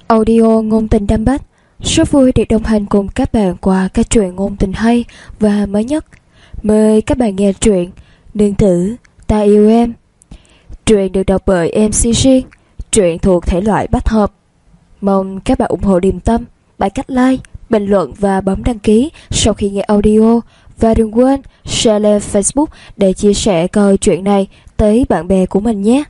Audio ngôn tình đam bách, rất vui được đồng hành cùng các bạn qua các truyện ngôn tình hay và mới nhất. Mời các bạn nghe truyện Nương tử ta yêu em. Truyện được đọc bởi MC Riêng, truyện thuộc thể loại bách hợp. Mong các bạn ủng hộ Điềm Tâm bằng cách like, bình luận và bấm đăng ký sau khi nghe audio. Và đừng quên share lên Facebook để chia sẻ coi chuyện này tới bạn bè của mình nhé.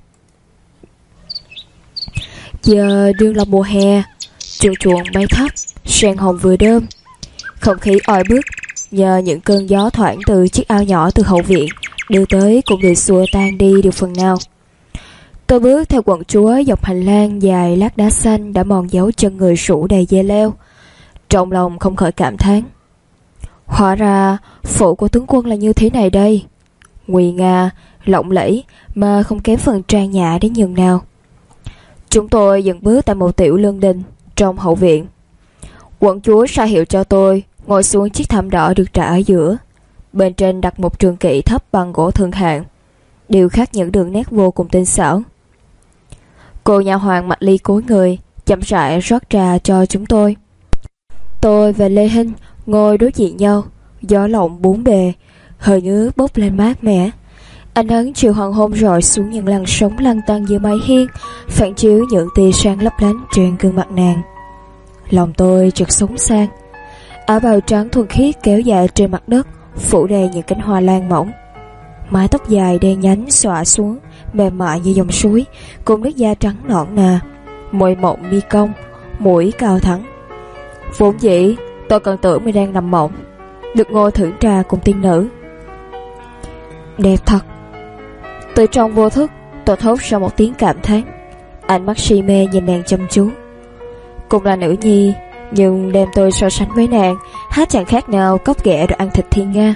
Giờ đương là mùa hè, chuồn chuồn bay thấp, sen hồng vừa đơm. Không khí oi bức nhờ những cơn gió thoảng từ chiếc ao nhỏ từ hậu viện đưa tới cũng bị xua tan đi được phần nào. Tôi bước theo quận chúa dọc hành lang dài lát đá xanh đã mòn dấu chân người rũ đầy dê leo. Trong lòng không khỏi cảm thán, hóa ra phủ của tướng quân là như thế này đây, nguy nga, lộng lẫy mà không kém phần trang nhã đến nhường nào. Chúng tôi dừng bước tại một tiểu lương đình trong hậu viện. Quận chúa ra hiệu cho tôi ngồi xuống chiếc thảm đỏ được trải ở giữa. Bên trên đặt một trường kỷ thấp bằng gỗ thương hạng, điêu khắc những đường nét vô cùng tinh xảo. Cô nha hoàn mặc ly cúi người chậm rãi rót trà cho chúng tôi. Tôi và Lê Hinh ngồi đối diện nhau, gió lộng bốn bề, hơi nước bốc lên mát mẻ. Ánh nắng chiều hoàng hôn rọi xuống những làn sóng lăn tăn giữa mái hiên, phản chiếu những tia sáng lấp lánh trên gương mặt nàng. Lòng tôi chợt sống sang. Áo bào trắng thuần khiết kéo dài trên mặt đất, phủ đầy những cánh hoa lan mỏng. Mái tóc dài đen nhánh xõa xuống, mềm mại như dòng suối, cùng nước da trắng nõn nà, môi mộng mi cong, mũi cao thẳng. Vốn dĩ tôi còn tưởng mình đang nằm mộng, được ngồi thưởng trà cùng tiên nữ. Đẹp thật. Từ trong vô thức tôi thốt ra một tiếng cảm thán. Ánh mắt si mê nhìn nàng chăm chú. Cùng là nữ nhi, nhưng đem tôi so sánh với nàng, há chẳng khác nào cóc ghẻ được ăn thịt thiên nga.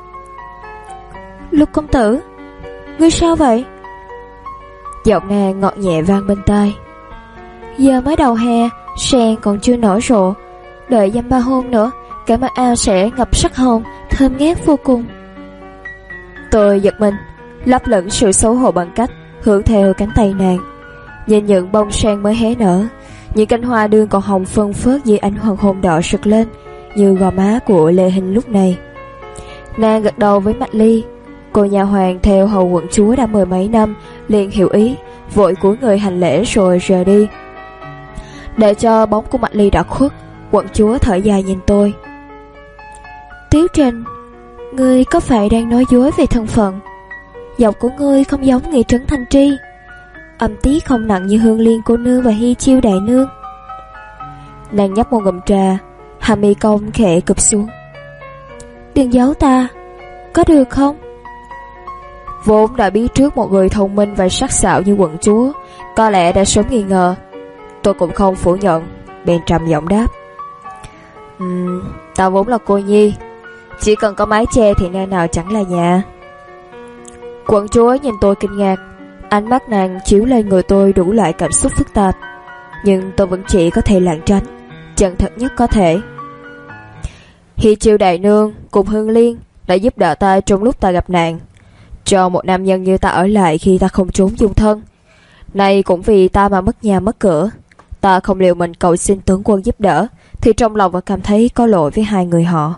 Lục công tử, ngươi sao vậy? Giọng nàng ngọt nhẹ vang bên tai. Giờ mới đầu hè, sen còn chưa nở rộ, đợi dăm ba hôm nữa cả mặc ao sẽ ngập sắc hồng, thơm ngát vô cùng. Tôi giật mình, lấp lửng sự xấu hổ bằng cách hướng theo cánh tay nàng, nhìn những bông sen mới hé nở, những cánh hoa đương còn hồng phơn phớt dưới ánh hoàng hôn đỏ rực lên như gò má của Lê Hinh lúc này. Nàng gật đầu với Mạch Ly. Cô nhà hoàng theo hầu quận chúa đã mười mấy năm liền hiểu ý, vội cúi người hành lễ rồi rời đi. Để cho bóng của Mạch Ly đã khuất, quận chúa thở dài nhìn tôi. Tiếu Trình, ngươi có phải đang nói dối về thân phận? Giọng của ngươi không giống Nghị Trấn Thanh Tri, âm tiết không nặng như Hương Liên cô nương và Hy Chiêu đại nương. Nàng nhấp một ngụm trà, hàm mi cong khẽ cụp xuống. Đừng giấu ta, có được không? Vốn đã biết trước một người thông minh và sắc sảo như quận chúa có lẽ đã sớm nghi ngờ. Tôi cũng không phủ nhận, bèn trầm giọng đáp. Ta vốn là cô nhi, chỉ cần có mái che thì nơi nào chẳng là nhà. Quận chúa nhìn tôi kinh ngạc, ánh mắt nàng chiếu lên người tôi đủ loại cảm xúc phức tạp, nhưng tôi vẫn chỉ có thể lảng tránh, chân thật nhất có thể. Hy Chiêu đại nương cùng Hương Liên đã giúp đỡ ta trong lúc ta gặp nạn, cho một nam nhân như ta ở lại khi ta không trốn dung thân. Nay cũng vì ta mà mất nhà mất cửa, ta không liều mình cầu xin tướng quân giúp đỡ, thì trong lòng vẫn cảm thấy có lỗi với hai người họ.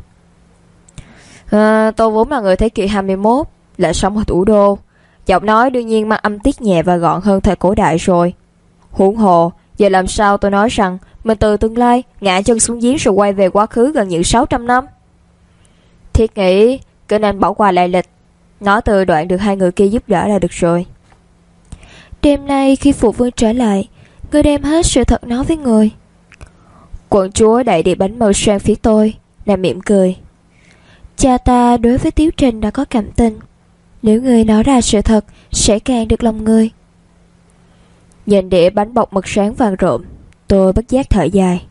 Tôi vốn là người thế kỷ 21, lại sống ở thủ đô, giọng nói đương nhiên mang âm tiết nhẹ và gọn hơn thời cổ đại rồi. Huống hồ, giờ làm sao tôi nói rằng mình từ tương lai ngã chân xuống giếng rồi quay về quá khứ gần như 600 năm? Thiết nghĩ cứ nên bỏ qua lại lịch, nói từ đoạn được hai người kia giúp đỡ là được rồi. Đêm nay khi phụ vương trở lại, ngươi đem hết sự thật nói với người. Quận chúa đẩy đĩa bánh màu sang phía tôi, nàng mỉm cười. Cha ta đối với Tiếu Trình đã có cảm tình, nếu người nói ra sự thật sẽ càng được lòng người. Nhìn đĩa bánh bọc mực sáng vàng rộm, tôi bất giác thở dài.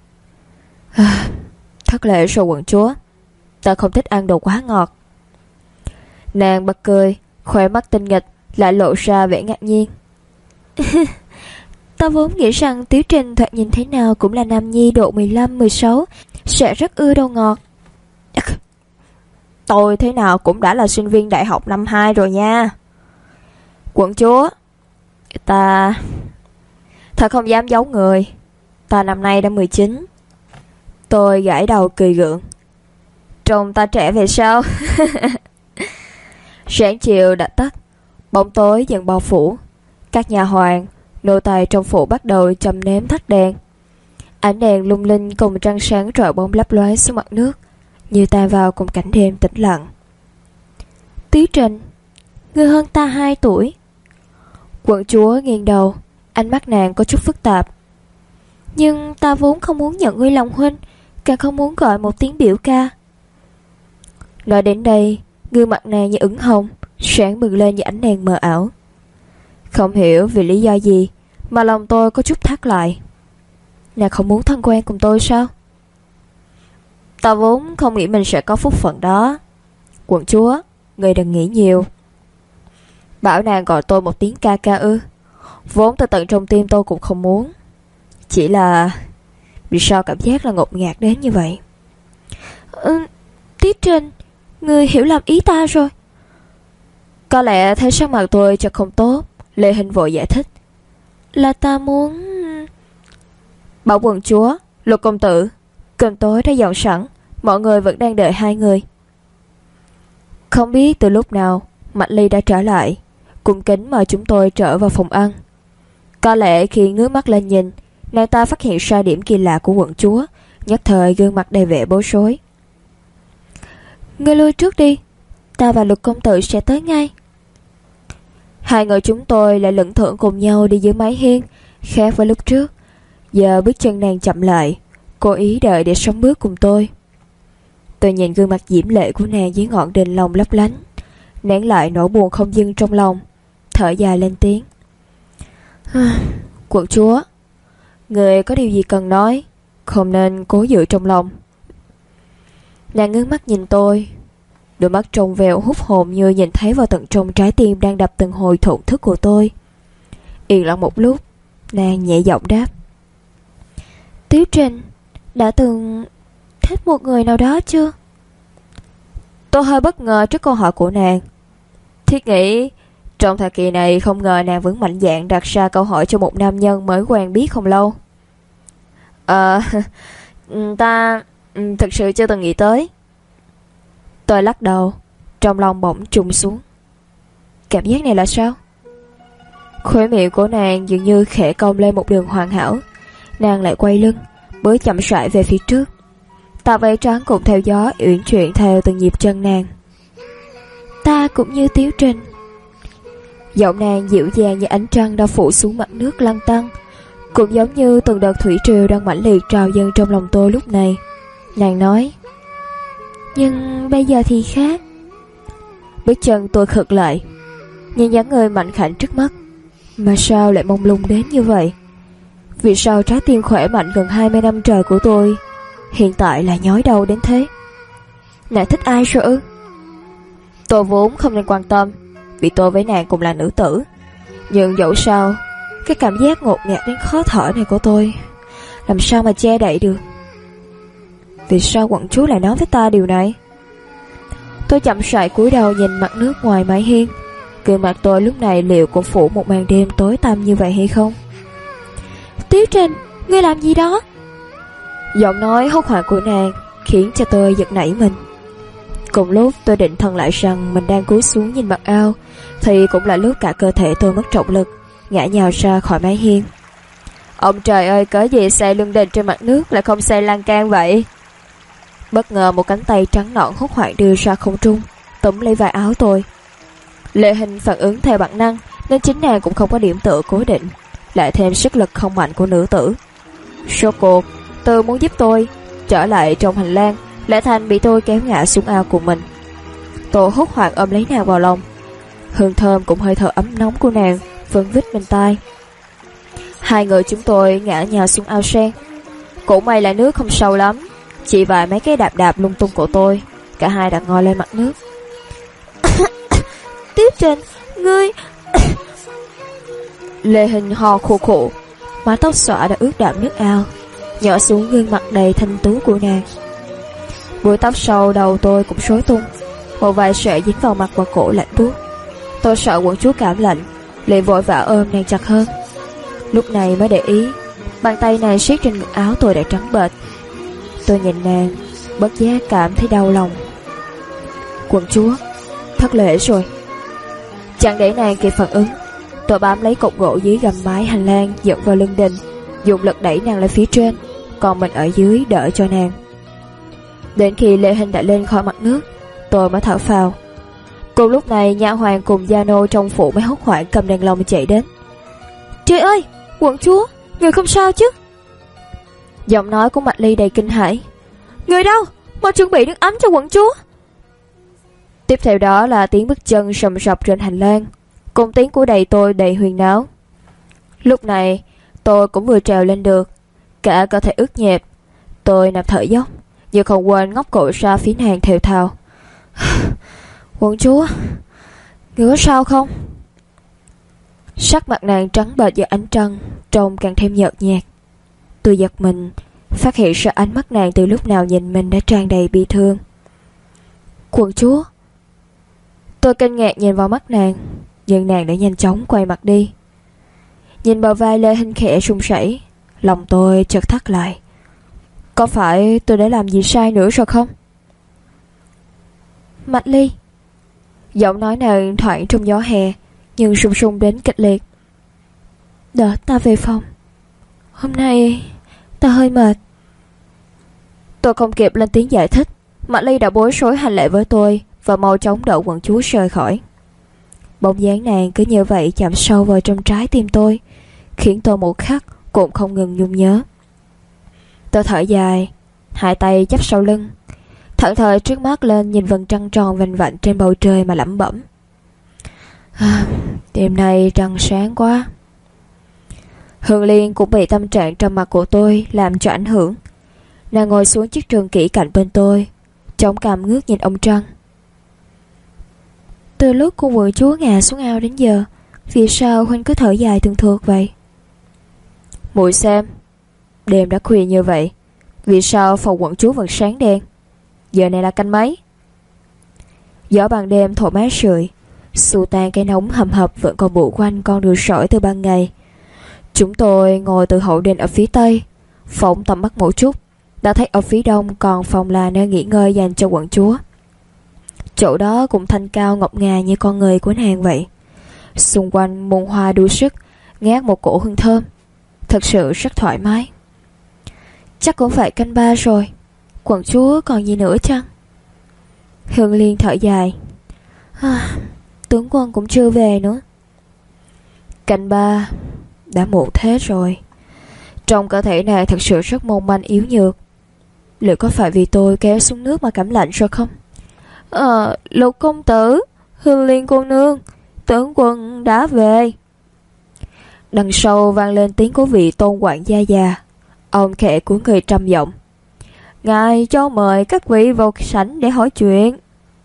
Thất lễ rồi quận chúa, ta không thích ăn đồ quá ngọt. Nàng bật cười, khóe mắt tinh nghịch lại lộ ra vẻ ngạc nhiên. Ta vốn nghĩ rằng Tiếu Trình thoạt nhìn thế nào cũng là nam nhi độ 15-16, sẽ rất ưa đồ ngọt. Tôi thế nào cũng đã là sinh viên đại học năm 2 rồi nha. Quận chúa, ta thật không dám giấu người, Ta năm nay đã 19. Tôi gãi đầu cười gượng. Trông ta trẻ về sao? Sáng chiều đã tắt, bóng tối dần bao phủ. Các nhà hoàng, nô tài trong phủ bắt đầu châm nến thắp đèn. Ánh đèn lung linh cùng trăng sáng rọi bóng lấp lóe xuống mặt nước, như tan vào cùng cảnh đêm tĩnh lặng. Tiếu Trình, ngươi hơn ta 2 tuổi. Quận chúa nghiêng đầu, ánh mắt nàng có chút phức tạp. Nhưng ta vốn không muốn nhận ngươi làm huynh, càng không muốn gọi một tiếng biểu ca. Nói đến đây, gương mặt nàng như ửng hồng, sáng bừng lên như ánh đèn mờ ảo. Không hiểu vì lý do gì mà lòng tôi có chút thắt lại. Nàng không muốn thân quen cùng tôi sao? Ta vốn không nghĩ mình sẽ có phúc phận đó. Quận chúa, ngươi đừng nghĩ nhiều. Bảo nàng gọi tôi một tiếng ca ca ư? Vốn từ tận trong tim tôi cũng không muốn. Chỉ là vì sao cảm giác là ngột ngạt đến như vậy? Tiết Trình, ngươi hiểu lầm ý ta rồi. Có lẽ thấy sắc mặt tôi chợt không tốt, Lê Hình vội giải thích. Là ta muốn... Bảo quận chúa, Lục công tử, cơm tối đã dọn sẵn, mọi người vẫn đang đợi hai người. Không biết từ lúc nào Mạnh Ly đã trở lại, cung kính mời chúng tôi trở vào phòng ăn. Có lẽ khi ngước mắt lên nhìn, nàng ta phát hiện ra điểm kỳ lạ của quận chúa, nhất thời gương mặt đầy vẻ bối rối. Ngươi lui trước đi, ta và Lục công tử sẽ tới ngay. Hai người chúng tôi lại lững thững cùng nhau đi dưới mái hiên, khác với lúc trước. Giờ bước chân nàng chậm lại, cố ý đợi để sống bước cùng tôi. Tôi nhìn gương mặt diễm lệ của nàng dưới ngọn đèn lồng lấp lánh, nén lại nỗi buồn không dưng trong lòng, thở dài lên tiếng. Quận chúa, người có điều gì cần nói, không nên cố giữ trong lòng. Nàng ngước mắt nhìn tôi, đôi mắt trong veo hút hồn như nhìn thấy vào tận trong trái tim đang đập từng hồi thổn thức của tôi. Yên lặng một lúc, nàng nhẹ giọng đáp. Tiếu Trình đã từng thích một người nào đó chưa? Tôi hơi bất ngờ trước câu hỏi của nàng. Thiết nghĩ trong thời kỳ này không ngờ nàng vẫn mạnh dạn đặt ra câu hỏi cho một nam nhân mới quen biết không lâu. Ta thực sự chưa từng nghĩ tới. Tôi lắc đầu, trong lòng bỗng trùng xuống. Cảm giác này là sao? Khóe miệng của nàng dường như khẽ cong lên một đường hoàn hảo. Nàng lại quay lưng, bước chậm rãi về phía trước. Tà váy trắng cũng theo gió uyển chuyển theo từng nhịp chân nàng. Ta cũng như Tiếu Trình. Giọng nàng dịu dàng như ánh trăng đã phủ xuống mặt nước lăn tăn, cũng giống như từng đợt thủy triều đang mãnh liệt trào dâng trong lòng tôi lúc này. Nàng nói. Nhưng bây giờ thì khác. Bước chân tôi khựng lại, nhìn dáng người mạnh khảnh trước mắt. Mà sao lại mông lung đến như vậy? Vì sao trái tim khỏe mạnh gần 20 năm trời của tôi hiện tại lại nhói đau đến thế? Nàng thích ai rồi ư? Tôi vốn không nên quan tâm, vì tôi với nàng cùng là nữ tử. Nhưng dẫu sao, cái cảm giác ngột ngạt đến khó thở này của tôi làm sao mà che đậy được? Vì sao quận chúa lại nói với ta điều này? Tôi chậm rãi cúi đầu nhìn mặt nước ngoài mái hiên. Gương mặt tôi lúc này liệu cũng phủ một màn đêm tối tăm như vậy hay không? Tiếu Trình, ngươi làm gì đó? Giọng nói hốt hoảng của nàng khiến cho tôi giật nảy mình. Cùng lúc tôi định thần lại rằng mình đang cúi xuống nhìn mặt ao, thì cũng là lúc cả cơ thể tôi mất trọng lực, ngã nhào ra khỏi mái hiên. Ông trời ơi, cớ gì xây lưng đền trên mặt nước lại không xây lan can vậy? Bất ngờ một cánh tay trắng nõn hốt hoảng đưa ra không trung, túm lấy vai áo tôi. Lê Hình phản ứng theo bản năng, nên chính nàng cũng không có điểm tựa cố định, lại thêm sức lực không mạnh của nữ tử. Rốt cuộc, Tư muốn giúp tôi trở lại trong hành lang, lại thành bị tôi kéo ngã xuống ao của mình. Tôi hốt hoảng ôm lấy nàng vào lòng. Hương thơm cũng hơi thở ấm nóng của nàng vẫn vít bên tai. Hai người chúng tôi ngã nhào xuống ao sen. Cũng may là nước không sâu lắm, chỉ vài mấy cái đạp đạp lung tung của tôi. Cả hai đã ngồi lên mặt nước. Tiếu Trình, ngươi... Lê Hình ho khô khổ, mái tóc xõa đã ướt đẫm nước ao, nhỏ xuống gương mặt đầy thanh tú của nàng. Búi tóc sau đầu tôi cũng rối tung, một vài sợi dính vào mặt và cổ lạnh buốt. Tôi sợ quận chúa cảm lạnh, liền vội vã ôm nàng chặt hơn. Lúc này mới để ý, Bàn tay nàng siết trên ngực áo tôi đã trắng bệch. Tôi nhìn nàng, bất giác cảm thấy đau lòng. Quận chúa, thất lễ rồi. Chẳng để nàng kịp phản ứng, tôi bám lấy cột gỗ dưới gầm mái hành lang dẫn vào lưng đình, dùng lực đẩy nàng lên phía trên, còn mình ở dưới đỡ cho nàng. Đến khi Lê Hinh đã lên khỏi mặt nước, tôi mới thở phào. Cùng lúc này, nha hoàn cùng gia nô trong phủ mới hốt hoảng cầm đèn lồng chạy đến. Trời ơi, quận chúa, người không sao chứ? Giọng nói của Mạch Ly đầy kinh hãi. Người đâu? Mau chuẩn bị nước ấm cho quận chúa. Tiếp theo đó là tiếng bước chân sầm sập trên hành lang, cùng tiếng của đầy tôi đầy huyền náo. Lúc này tôi cũng vừa trèo lên được, cả cơ thể ướt nhẹp. Tôi nằm thở dốc, nhưng không quên ngóc cổ ra phía nàng thều thào. Quận chúa, người có sao không? Sắc mặt nàng trắng bệch dưới ánh trăng, trông càng thêm nhợt nhạt. Tôi giật mình, phát hiện ra ánh mắt nàng từ lúc nào nhìn mình đã tràn đầy bi thương. Quận chúa. Tôi kinh ngạc nhìn vào mắt nàng, nhưng nàng đã nhanh chóng quay mặt đi. Nhìn bờ vai Lê Hinh khẽ run rẩy, lòng tôi chợt thắt lại. Có phải tôi đã làm gì sai nữa rồi không? Mạch Ly. Giọng nói nàng thoảng trong gió hè, nhưng run run đến kịch liệt. Đỡ ta về phòng. Hôm nay ta hơi mệt. Tôi không kịp lên tiếng giải thích, Mạch Ly đã bối rối hành lễ với tôi và mau chóng đỡ quận chúa rời khỏi. Bóng dáng nàng cứ như vậy chạm sâu vào trong trái tim tôi, khiến tôi một khắc cũng không ngừng nhung nhớ. Tôi thở dài, hai tay chắp sau lưng, thẫn thờ trước mắt lên nhìn vầng trăng tròn vành vạnh trên bầu trời mà lẩm bẩm. Đêm nay trăng sáng quá. Hương Liên cũng bị tâm trạng trầm mặc của tôi làm cho ảnh hưởng. Nàng ngồi xuống chiếc trường kỷ cạnh bên tôi, chống cằm ngước nhìn ông trăng. Từ lúc cô quận chúa ngã xuống ao đến giờ, vì sao huynh cứ thở dài thường thượt vậy? Muội xem, đêm đã khuya như vậy, vì sao phòng quận chúa vẫn sáng đèn? Giờ này là canh mấy? Gió ban đêm thổi mát rượi, xua tan cái nóng hầm hập vẫn còn bủa quanh con đường sỏi từ ban ngày. Chúng tôi ngồi từ hậu đình ở phía tây, phóng tầm mắt một chút, đã thấy ở phía đông còn phòng là nơi nghỉ ngơi dành cho quận chúa. Chỗ đó cũng thanh cao ngọc ngà như con người của nàng vậy. Xung quanh muôn hoa đua sức, ngát một cổ hương thơm, thật sự rất thoải mái. Chắc cũng phải canh 3 rồi, quận chúa còn gì nữa chăng? Hương Liên thở dài. Tướng quân cũng chưa về nữa. Canh 3 đã muộn thế rồi. Trong cơ thể này thật sự rất mong manh yếu nhược. Liệu có phải vì tôi kéo xuống nước mà cảm lạnh rồi không? Lục công tử, Hương Liên cô nương, tướng quân đã về. Đằng sau vang lên tiếng của vị tôn quản gia già. Ông khẽ của người trầm giọng. Ngài cho mời các vị vào sảnh để hỏi chuyện.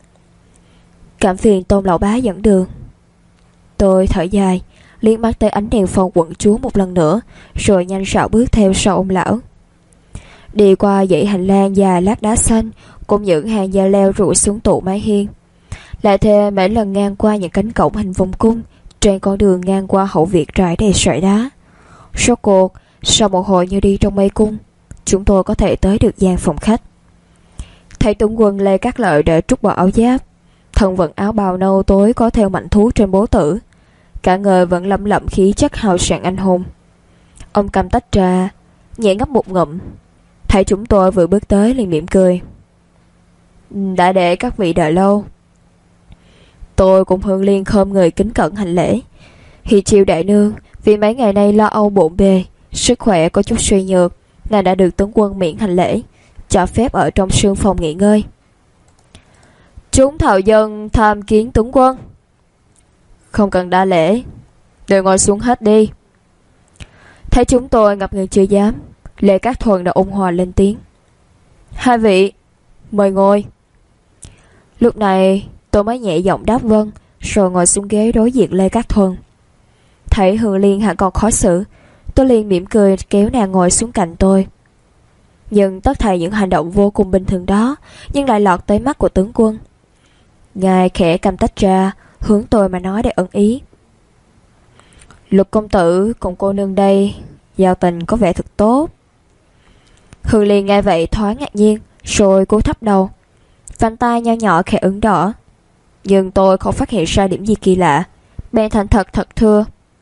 Cảm phiền Tôn lão bá dẫn đường. Tôi thở dài, liếc mắt tới ánh đèn phòng quận chúa một lần nữa, rồi nhanh rảo bước theo sau ông lão. Đi qua dãy hành lang dài lát đá xanh, cùng những hàng da leo rủ xuống tủ mái hiên. Lại thêm每lần ngang qua những cánh cổng hình vòng cung, trên con đường ngang qua hậu viện trải đầy sỏi đá. Rốt cuộc, sau một hồi như đi trong mê cung, chúng tôi có thể tới được gian phòng khách. Thấy tướng quân Lê Cát Lợi để trút bỏ áo giáp, thân vận áo bào nâu tối có theo mảnh thú trên bố tử, cả người vẫn lẫm lẫm khí chất hào sảng anh hùng. Ông cầm tách trà, nhẹ ngấp một ngụm, thấy chúng tôi vừa bước tới liền mỉm cười. Đã để các vị đợi lâu. Tôi cùng Hương Liên khom người kính cẩn hành lễ. Hi chiêu đại nương, vì mấy ngày nay lo âu bộn bề, sức khỏe có chút suy nhược, ngài đã được tướng quân miễn hành lễ, cho phép ở trong sương phòng nghỉ ngơi. Chúng thảo dân tham kiến tướng quân. Không cần đa lễ, đều ngồi xuống hết đi. Thấy chúng tôi ngập ngừng chưa dám, Lê Cát Thuần đã ôn hòa lên tiếng. Hai vị, mời ngồi. Lúc này tôi mới nhẹ giọng đáp vâng, rồi ngồi xuống ghế đối diện Lê Cát Thuần. Thấy Hương Liên hẳn còn khó xử, tôi liền mỉm cười kéo nàng ngồi xuống cạnh tôi. Nhưng tất thảy những hành động vô cùng bình thường đó nhưng lại lọt tới mắt của tướng quân. Ngài khẽ cầm tách trà, hướng tôi mà nói để ẩn ý. Lục công tử cùng cô nương đây giao tình có vẻ thật tốt. Hương Liên nghe vậy thoáng ngạc nhiên, rồi cúi thấp đầu. Vành tai nho nhỏ khẽ ửng đỏ. Nhưng tôi không phát hiện ra điểm gì kỳ lạ, bèn thành thật thưa.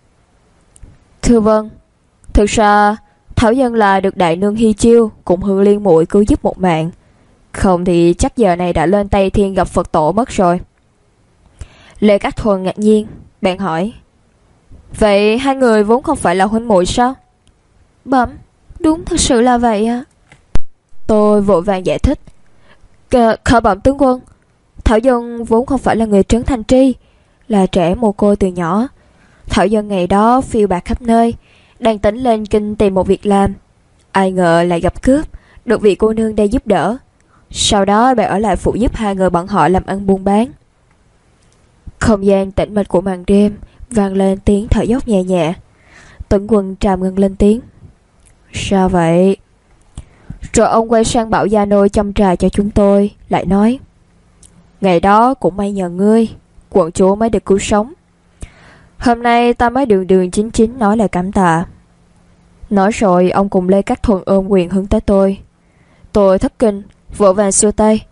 Thưa vâng, thực ra Thảo Dân là được đại nương Hy Chiêu cùng Hương Liên muội cứu giúp một mạng, không thì chắc giờ này đã lên Tây Thiên gặp Phật tổ mất rồi. Lê Cát Thuần ngạc nhiên, bèn hỏi: Vậy hai người vốn không phải là huynh muội sao? Bẩm, đúng thật sự là vậy ạ. Tôi vội vàng giải thích: Khởi bẩm tướng quân, Thảo Dân vốn không phải là người Trấn Thành Tri, là trẻ mồ côi từ nhỏ. Thảo Dân ngày đó phiêu bạt khắp nơi, đang tính lên kinh tìm một việc làm, ai ngờ lại gặp cướp, được vị cô nương đây giúp đỡ. Sau đó bèn ở lại phụ giúp hai người bọn họ làm ăn buôn bán. Không gian tĩnh mịch của màn đêm vang lên tiếng thở dốc nhẹ nhẹ. Tướng quân trầm ngâm lên tiếng: Sao vậy? Rồi ông quay sang bảo gia nô châm trà cho chúng tôi, lại nói: Ngày đó cũng may nhờ ngươi, quận chúa mới được cứu sống. Hôm nay ta mới đường đường chính chính nói lời cảm tạ. Nói rồi ông cùng Lê Cát Thuần ôm quyền hướng tới tôi. Tôi thất kinh, vội vàng xua tay: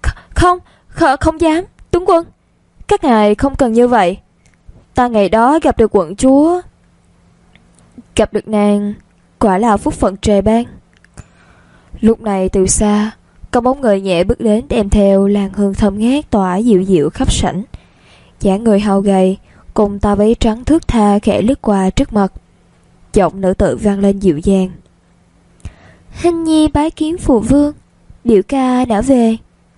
Không dám, tướng quân, các ngài không cần như vậy. Ta ngày đó gặp được quận chúa, gặp được nàng, quả là phúc phận trời ban. Lúc này từ xa, có bóng người nhẹ bước đến, đem theo làn hương thơm ngát tỏa dịu dịu khắp sảnh. Dáng người hao gầy, cùng tà váy trắng thướt tha khẽ lướt qua trước mặt. Giọng nữ tử vang lên dịu dàng: Hình nhi bái kiến phụ vương, biểu ca đã về.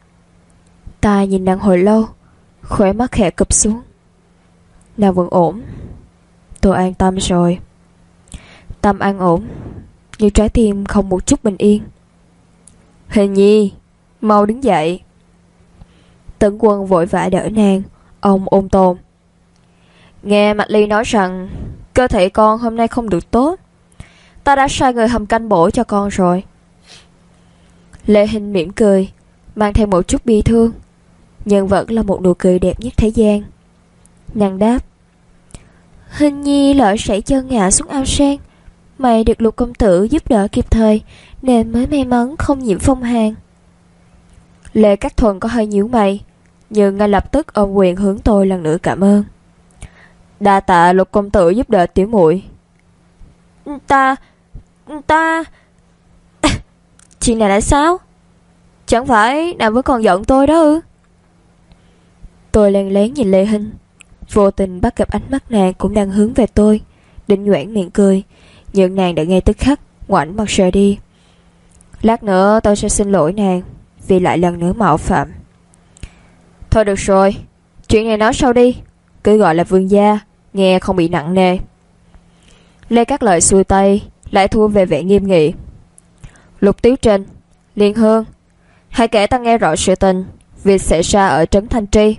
Ta nhìn nàng hồi lâu, khóe mắt khẽ cụp xuống. Nàng vẫn ổn. Tôi an tâm rồi. Tâm an ổn, nhưng trái tim không một chút bình yên. Hình nhi, mau đứng dậy. Tướng quân vội vã đỡ nàng. Ông ôn tồn: Nghe Mạch Ly nói rằng cơ thể con hôm nay không được tốt, ta đã sai người hầm canh bổ cho con rồi. Lê Hinh mỉm cười, mang theo một chút bi thương, nhưng vẫn là một nụ cười đẹp nhất thế gian. Nàng đáp: Hình nhi lỡ sảy chân ngã xuống ao sen, may được Lục công tử giúp đỡ kịp thời, nên mới may mắn không nhiễm phong hàn. Lê Cát Thuần có hơi nhíu mày, nhưng ngay lập tức ôm quyền hướng tôi lần nữa cảm ơn. Đa tạ Lục công tử giúp đỡ tiểu muội. Ta chuyện này là sao? Chẳng phải nàng vẫn còn giận tôi đó ư? Tôi lén lén nhìn Lê Hinh, vô tình bắt gặp ánh mắt nàng cũng đang hướng về tôi, định nhoẻn miệng cười, nhưng nàng đã ngay tức khắc ngoảnh mặt rời đi. Lát nữa tôi sẽ xin lỗi nàng vì lại lần nữa mạo phạm. Thôi được rồi, chuyện này nói sau đi, cứ gọi là vương gia, nghe không bị nặng nề. Lê Cát Lợi xuôi tay, lại thua về vẻ nghiêm nghị. Lục Tiếu Trinh, Liên Hương, hãy kể ta nghe rõ sự tình việc xảy ra ở Trấn Thanh Tri.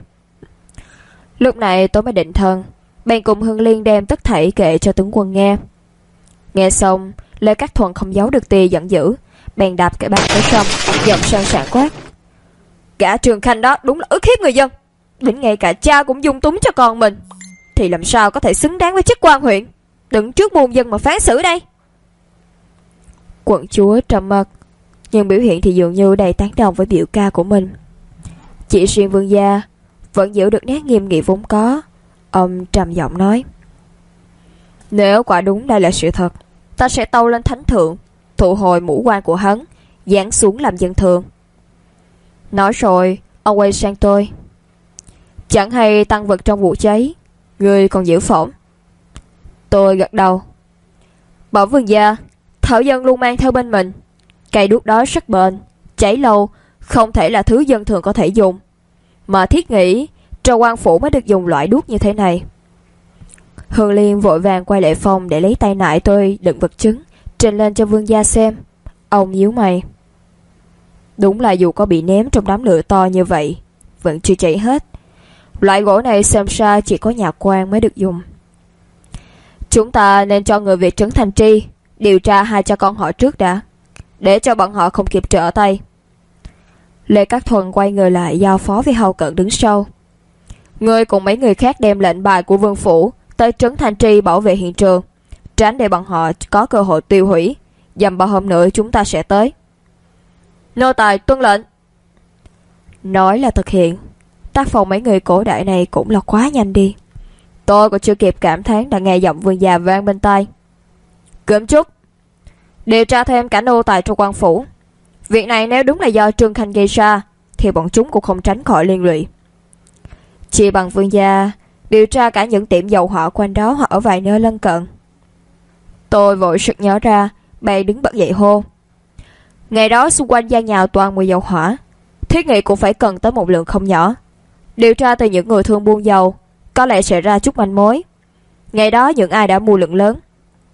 Lúc này tôi mới định thần, bèn cùng Hương Liên đem tất thảy kể cho tướng quân nghe. Nghe xong, Lê Cát Thuần không giấu được tia giận dữ, bèn đạp cái bàn tới sông, giọng sang sảng quát: Gã Trường Khanh đó đúng là ức hiếp người dân, đến ngay cả cha cũng dung túng cho con mình, thì làm sao có thể xứng đáng với chức quan huyện, đứng trước muôn dân mà phán xử đây. Quận chúa trầm mặc, nhưng biểu hiện thì dường như đầy tán đồng với biểu ca của mình. Chỉ riêng vương gia vẫn giữ được nét nghiêm nghị vốn có. Ông trầm giọng nói: Nếu quả đúng đây là sự thật, ta sẽ tâu lên thánh thượng, thu hồi mũ quan của hắn, giáng xuống làm dân thường. Nói rồi ông quay sang tôi: Chẳng hay tăng vật trong vụ cháy người còn giữ phỏng? Tôi gật đầu: Bảo vương gia, Thảo Dân luôn mang theo bên mình. Cây đuốc đó rất bền, cháy lâu, không thể là thứ dân thường có thể dùng, mà thiết nghĩ trong quan phủ mới được dùng loại đuốc như thế này. Hương Liên vội vàng quay lại phòng để lấy tay nải tôi đựng vật chứng, trình lên cho vương gia xem. Ông nhíu mày: Đúng là dù có bị ném trong đám lửa to như vậy, vẫn chưa cháy hết. Loại gỗ này xem ra chỉ có nhà quan mới được dùng. Chúng ta nên cho người Việt Trấn Thành Tri điều tra hai cha con họ trước đã, để cho bọn họ không kịp trở tay. Lê Cát Thuần quay người lại giao phó với hầu cận đứng sau: Ngươi cùng mấy người khác đem lệnh bài của vương phủ tới Trấn Thành Tri bảo vệ hiện trường, tránh để bọn họ có cơ hội tiêu hủy. Dăm ba hôm nữa chúng ta sẽ tới. Nô tài tuân lệnh. Nói là thực hiện. Tác phong mấy người cổ đại này cũng là quá nhanh đi. Tôi còn chưa kịp cảm thán đã nghe giọng vương gia vang bên tai. Cấm chút. Điều tra thêm cả nô tài trong quan phủ. Việc này nếu đúng là do Trương Khanh gây ra thì bọn chúng cũng không tránh khỏi liên lụy. Chỉ bằng vương gia điều tra cả những tiệm dầu hỏa quanh đó hoặc ở vài nơi lân cận. Tôi vội sực nhớ ra, bèn đứng bật dậy hô. Ngày đó xung quanh gian nhà toàn mùi dầu hỏa, thiết nghĩ cũng phải cần tới một lượng không nhỏ. Điều tra từ những người thường buôn dầu, có lẽ sẽ ra chút manh mối. Ngày đó những ai đã mua lượng lớn.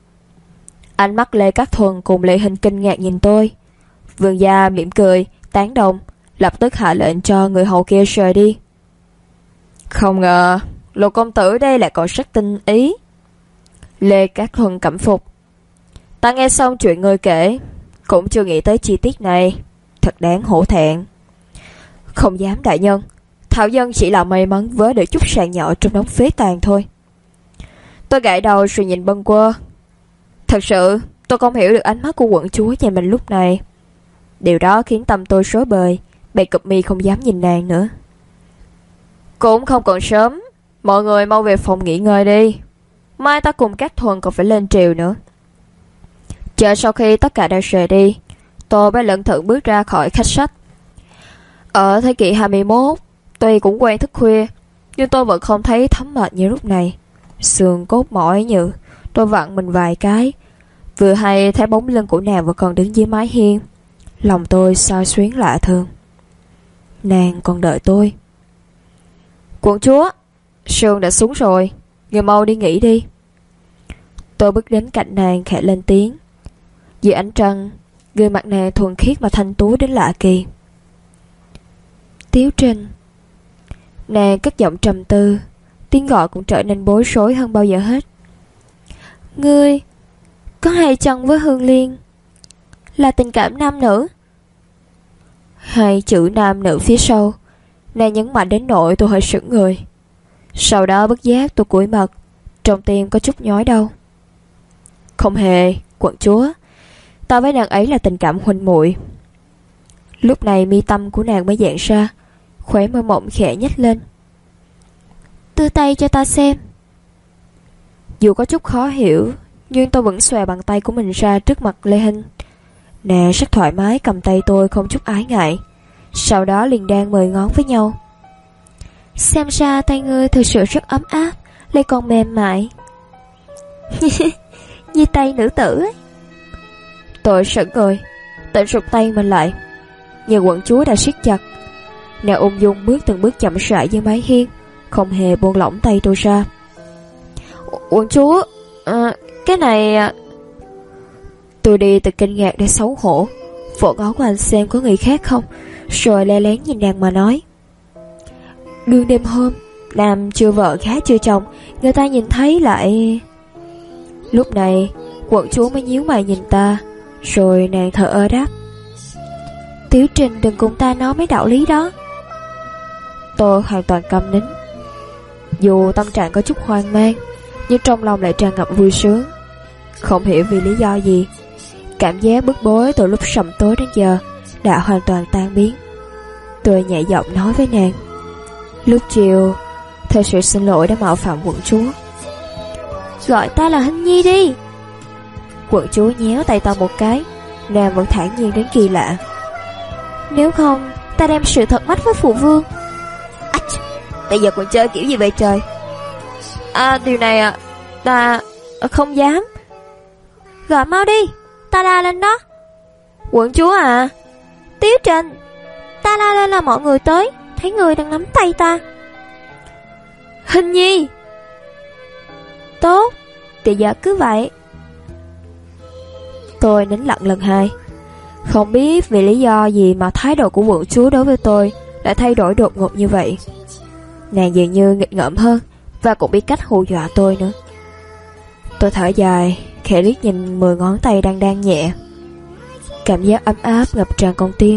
Ánh mắt Lê Cát Thuần cùng Lê Hình kinh ngạc nhìn tôi. Vương gia mỉm cười, tán đồng, lập tức hạ lệnh cho người hầu kia rời đi. Không ngờ Lục công tử đây lại còn rất tinh ý. Lê Cát Thuần cảm phục. Ta nghe xong chuyện người kể, cũng chưa nghĩ tới chi tiết này, thật đáng hổ thẹn. Không dám đại nhân, Thảo dân chỉ là may mắn với được chút sàn nhỏ trong đống phế tàn thôi. Tôi gãi đầu rồi nhìn Bân Quơ. Thật sự tôi không hiểu được ánh mắt của quận chúa nhìn mình lúc này. Điều đó khiến tâm tôi rối bời, bèn cụp mi không dám nhìn nàng nữa. Cũng không còn sớm, mọi người mau về phòng nghỉ ngơi đi. Mai ta cùng các thuần còn phải lên triều nữa. Chờ sau khi tất cả đã rời đi, tôi mới lẩn thận bước ra khỏi khách sắt. Ở thế kỷ 21, tuy cũng quen thức khuya, nhưng tôi vẫn không thấy thấm mệt như lúc này. Xương cốt mỏi như tôi vặn mình vài cái. Vừa hay thấy bóng lưng của nàng vẫn còn đứng dưới mái hiên, lòng tôi xao xuyến lạ thường. Nàng còn đợi tôi. Quận chúa, sương đã xuống rồi, người mau đi nghỉ đi. Tôi bước đến cạnh nàng khẽ lên tiếng. Dưới ánh trăng, gương mặt nàng thuần khiết và thanh tú đến lạ kỳ. Tiếu Trình. Nàng cất giọng trầm tư, tiếng gọi cũng trở nên bối rối hơn bao giờ hết. Ngươi có hai chân với Hương Liên, là tình cảm nam nữ. Hai chữ nam nữ phía sau, nàng nhấn mạnh đến nỗi tôi hơi sững người. Sau đó bất giác tôi cúi mặt, trong tim có chút nhói đau. Không hề, quận chúa, ta với nàng ấy là tình cảm huynh muội. Lúc này mi tâm của nàng mới giãn ra, khóe môi mỏng khẽ nhếch lên. Đưa tay cho ta xem. Dù có chút khó hiểu, nhưng tôi vẫn xòe bàn tay của mình ra trước mặt Lê Hinh. Nàng rất thoải mái cầm tay tôi không chút ái ngại, sau đó liền đang mời ngón với nhau. Xem ra tay ngươi thực sự rất ấm áp, lại còn mềm mại. Như tay nữ tử ấy. Tôi sững người, định rụt tay mình lại, nhưng quận chúa đã siết chặt. Nàng ung dung bước từng bước chậm rãi dưới mái hiên, không hề buông lỏng tay tôi ra. Quận chúa, cái này... Tôi đi từ kinh ngạc đến xấu hổ, vội ngó qua anh xem có người khác không, rồi le lén nhìn nàng mà nói. Đương đêm hôm, nam chưa vợ gái chưa chồng, người ta nhìn thấy lại... Lúc này, quận chúa mới nhíu mày nhìn ta, rồi nàng thở ơ đáp. Tiểu Trình đừng cùng ta nói mấy đạo lý đó. Tôi hoàn toàn câm nín. Dù tâm trạng có chút hoang mang, nhưng trong lòng lại tràn ngập vui sướng. Không hiểu vì lý do gì, cảm giác bức bối từ lúc sầm tối đến giờ đã hoàn toàn tan biến. Tôi nhẹ giọng nói với nàng. Lúc chiều, thật sự xin lỗi đã mạo phạm quận chúa. Gọi ta là Hinh Nhi đi. Quận chúa nhéo tay ta một cái, nàng vẫn thản nhiên đến kỳ lạ. Nếu không, ta đem sự thật mách với phụ vương. Ách, bây giờ còn chơi kiểu gì vậy trời? Điều này ta không dám. Gọi mau đi, ta la lên đó. Quận chúa à, Tiếu Trình, ta la lên là mọi người tới, thấy người đang nắm tay ta. Hình Nhi. Tốt, thì giờ cứ vậy. Tôi nín lặng lần hai. Không biết vì lý do gì mà thái độ của quận chúa đối với tôi lại thay đổi đột ngột như vậy. Nàng dường như nghịch ngợm hơn, và cũng biết cách hù dọa tôi nữa. Tôi thở dài, khẽ liếc nhìn 10 ngón tay đang đan nhẹ. Cảm giác ấm áp ngập tràn con tim.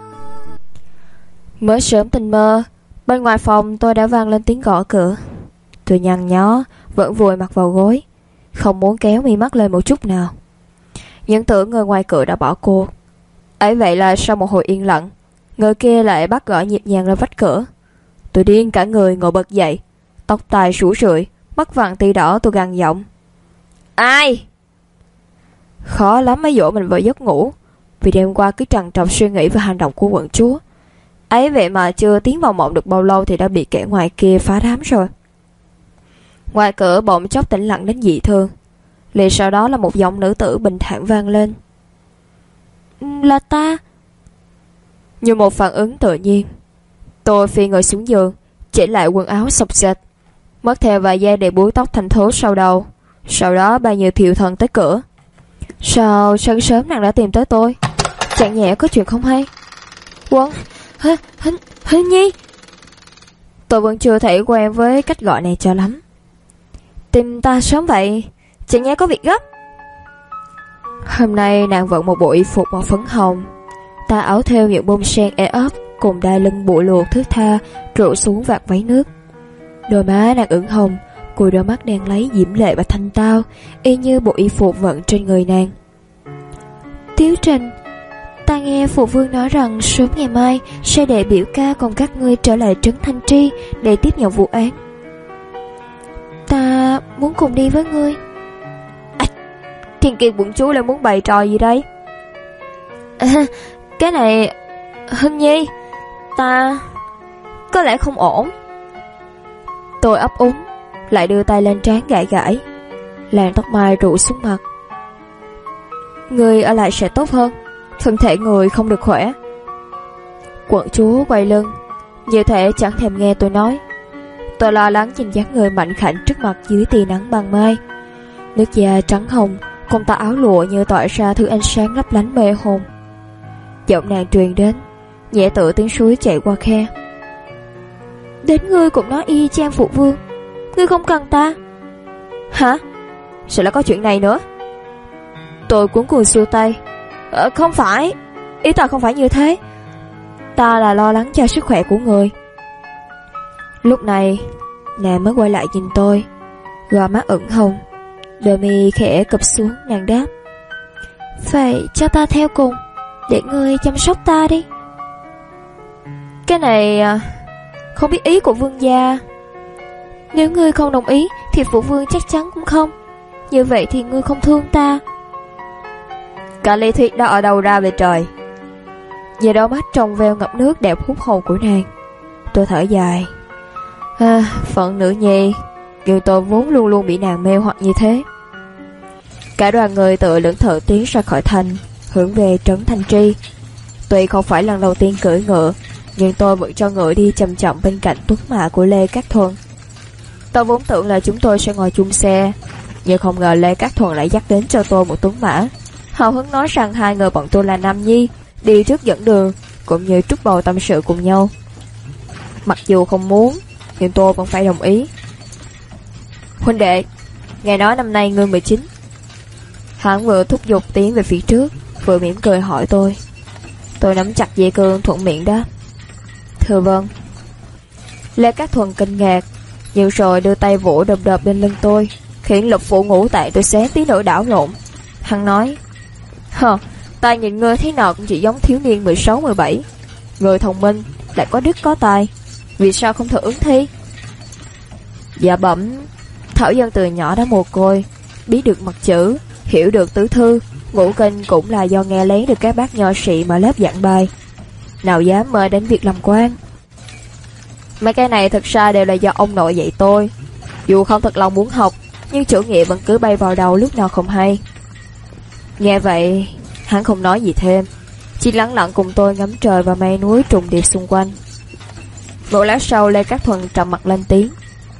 Mới sớm tình mơ, bên ngoài phòng tôi đã vang lên tiếng gõ cửa. Tôi nhăn nhó, vẫn vùi mặt vào gối, không muốn kéo mi mắt lên một chút nào. Những tưởng người ngoài cửa đã bỏ cuộc. Ấy vậy là sau một hồi yên lặng, người kia lại bắt gõ nhịp nhàng lên vách cửa. Tôi điên cả người ngồi bật dậy, tóc tai rủ rượi, mắt vàng tí đỏ. Tôi gằn giọng: Ai? Khó lắm mới dỗ mình vào giấc ngủ, vì đêm qua cứ trằn trọc suy nghĩ về hành động của quận chúa. Ấy vậy mà chưa tiến vào mộng được bao lâu thì đã bị kẻ ngoài kia phá đám rồi. Ngoài cửa bỗng chốc tĩnh lặng đến dị thường. Liền sau đó là một giọng nữ tử bình thản vang lên: Là ta. Như một phản ứng tự nhiên, tôi phi ngồi xuống giường, chỉ lại quần áo xộc xệch, mất theo vài giây để búi tóc thành thố sau đầu. Sau đó bao nhiêu thiệu thần tới cửa. Sao sáng sớm nàng đã tìm tới tôi? Chẳng nhẽ có chuyện không hay? Quân, Hình Nhi. Tôi vẫn chưa thể quen với cách gọi này cho lắm. Tìm ta sớm vậy, chẳng nhẽ có việc gấp? Hôm nay nàng vận một bộ y phục màu phấn hồng, tà áo thêu những bông sen e ấp cùng đai lưng bụi luộc thướt tha trụ xuống vạt váy nước. Đôi má nàng ửng hồng, cùi đôi mắt đen lấy diễm lệ và thanh tao, y như bộ y phục vận trên người nàng. Tiếu Trình, ta nghe phụ vương nói rằng sớm ngày mai sẽ để biểu ca cùng các ngươi trở lại trấn Thanh Tri để tiếp nhận vụ án. Ta muốn cùng đi với ngươi. Thiên kiệt bụng chú lại muốn bày trò gì đây? Cái này, Hân Nhi, ta có lẽ không ổn. Tôi ấp úng, lại đưa tay lên trán gãi gãi, làn tóc mai rụ xuống mặt. Người ở lại sẽ tốt hơn, thân thể người không được khỏe. Quận chúa quay lưng, như thể chẳng thèm nghe tôi nói. Tôi lo lắng nhìn dáng người mạnh khảnh trước mặt dưới tia nắng ban mai. Nước da trắng hồng cùng tà áo lụa như tỏa ra thứ ánh sáng lấp lánh mê hồn. Giọng nàng truyền đến, nhẹ tựa tiếng suối chảy qua khe. Đến ngươi cũng nói y chang phụ vương, ngươi không cần ta. Hả? Sao lại có chuyện này nữa? Tôi cuống cuồng xua tay. Không phải, ý ta không phải như thế. Ta là lo lắng cho sức khỏe của người. Lúc này nàng mới quay lại nhìn tôi, gò má ửng hồng, đôi mi khẽ cụp xuống. Nàng đáp: Vậy cho ta theo cùng, để ngươi chăm sóc ta đi. Cái này không biết ý của vương gia. Nếu ngươi không đồng ý thì phụ vương chắc chắn cũng không. Như vậy thì ngươi không thương ta. Cả lý thuyết đó ở đâu ra về trời? Về đôi mắt trong veo ngập nước đẹp hút hồn của nàng, tôi thở dài. Phận nữ nhi, kiểu tôi vốn luôn luôn bị nàng mê hoặc như thế. Cả đoàn người tự lững thở tiến ra khỏi thành, hướng về trấn Thanh Tri. Tuy không phải lần đầu tiên cưỡi ngựa, nhưng tôi vẫn cho ngựa đi chậm chậm bên cạnh tuấn mã của Lê Cát Thuần. Tôi vốn tưởng là chúng tôi sẽ ngồi chung xe, nhưng không ngờ Lê Cát Thuần lại dắt đến cho tôi một tuấn mã, hào hứng nói rằng hai người bọn tôi là nam nhi, đi trước dẫn đường, cũng như trút bầu tâm sự cùng nhau. Mặc dù không muốn, nhưng tôi vẫn phải đồng ý. Huynh đệ, nghe nói năm nay ngươi 19. Hắn vừa thúc giục tiến về phía trước, vừa mỉm cười hỏi tôi. Tôi nắm chặt dây cương thuận miệng đáp: Thưa vâng. Lê Cát Thuần kinh ngạc, nhưng rồi đưa tay vỗ đập đập lên lưng tôi, khiến lục phủ ngũ tạng tôi xé tí nỗi đảo lộn. Hắn nói: Ta nhìn ngươi thế nào cũng chỉ giống thiếu niên 16-17. Người thông minh, lại có đức có tài, vì sao không thử ứng thi? Dạ bẩm, Thảo Dân từ nhỏ đã mồ côi, biết được mặt chữ, hiểu được tứ thư, ngũ kinh cũng là do nghe lén được các bác nho sĩ mở lớp giảng bài, nào dám mơ đến việc làm quan. Mấy cái này thực ra đều là do ông nội dạy tôi. Dù không thật lòng muốn học, nhưng chủ nghĩa vẫn cứ bay vào đầu lúc nào không hay. Nghe vậy, hắn không nói gì thêm, chỉ lặng lặng cùng tôi ngắm trời và mây núi trùng điệp xung quanh. Một lát sau, Lê Cát Thuần trầm mặt lên tiếng: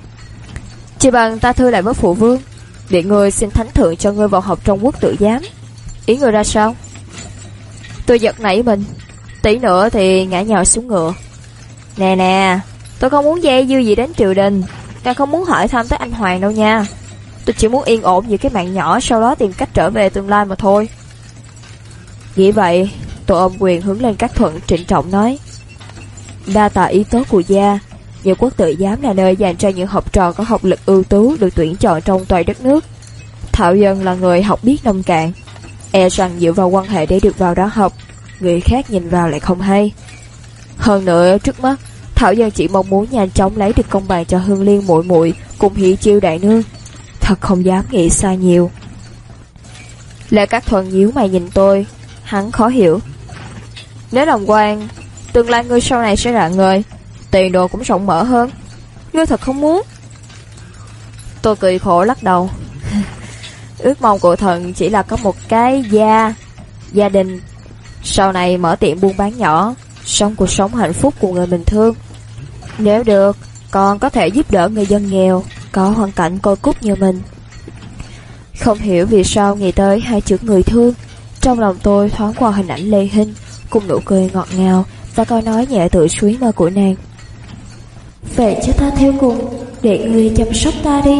Chỉ bằng ta thư lại với phụ vương, để người xin thánh thượng cho ngươi vào học trong quốc tự giám. Ý người ra sao? Tôi giật nảy mình, tí nữa thì ngã nhào xuống ngựa. Nè, tôi không muốn dây dưa gì đến triều đình, càng không muốn hỏi thăm tới anh Hoàng đâu nha. Tôi chỉ muốn yên ổn giữ cái mạng nhỏ, sau đó tìm cách trở về tương lai mà thôi. Nghĩ vậy, tôi ôm quyền hướng lên Cát Thuận trịnh trọng nói: Đa tạ ý tốt của gia, nhưng quốc tự giám là nơi dành cho những học trò có học lực ưu tú được tuyển chọn trong toàn đất nước. Thảo Dân là người học biết nông cạn, e rằng dựa vào quan hệ để được vào đó học, người khác nhìn vào lại không hay. Hơn nữa trước mắt Thảo Dân chỉ mong muốn nhanh chóng lấy được công bằng cho Hương Liên muội muội cùng Hỷ Chiêu đại nương, thật không dám nghĩ xa nhiều. Lê Cát Thuần nhíu mày nhìn tôi, hắn khó hiểu. Nếu làm quan, tương lai ngươi sau này sẽ rạng ngời, tiền đồ cũng rộng mở hơn, ngươi thật không muốn? Tôi cười khổ lắc đầu. Ước mong của thần chỉ là có một cái gia đình, sau này mở tiệm buôn bán nhỏ, sống cuộc sống hạnh phúc của người bình thường. Nếu được, còn có thể giúp đỡ người dân nghèo có hoàn cảnh côi cút như mình. Không hiểu vì sao nghĩ tới hai chữ người thương, trong lòng tôi thoáng qua hình ảnh Lê Hinh cùng nụ cười ngọt ngào và câu nói nhẹ tựa suối mơ của nàng. Vậy cho ta theo cùng, để người chăm sóc ta đi.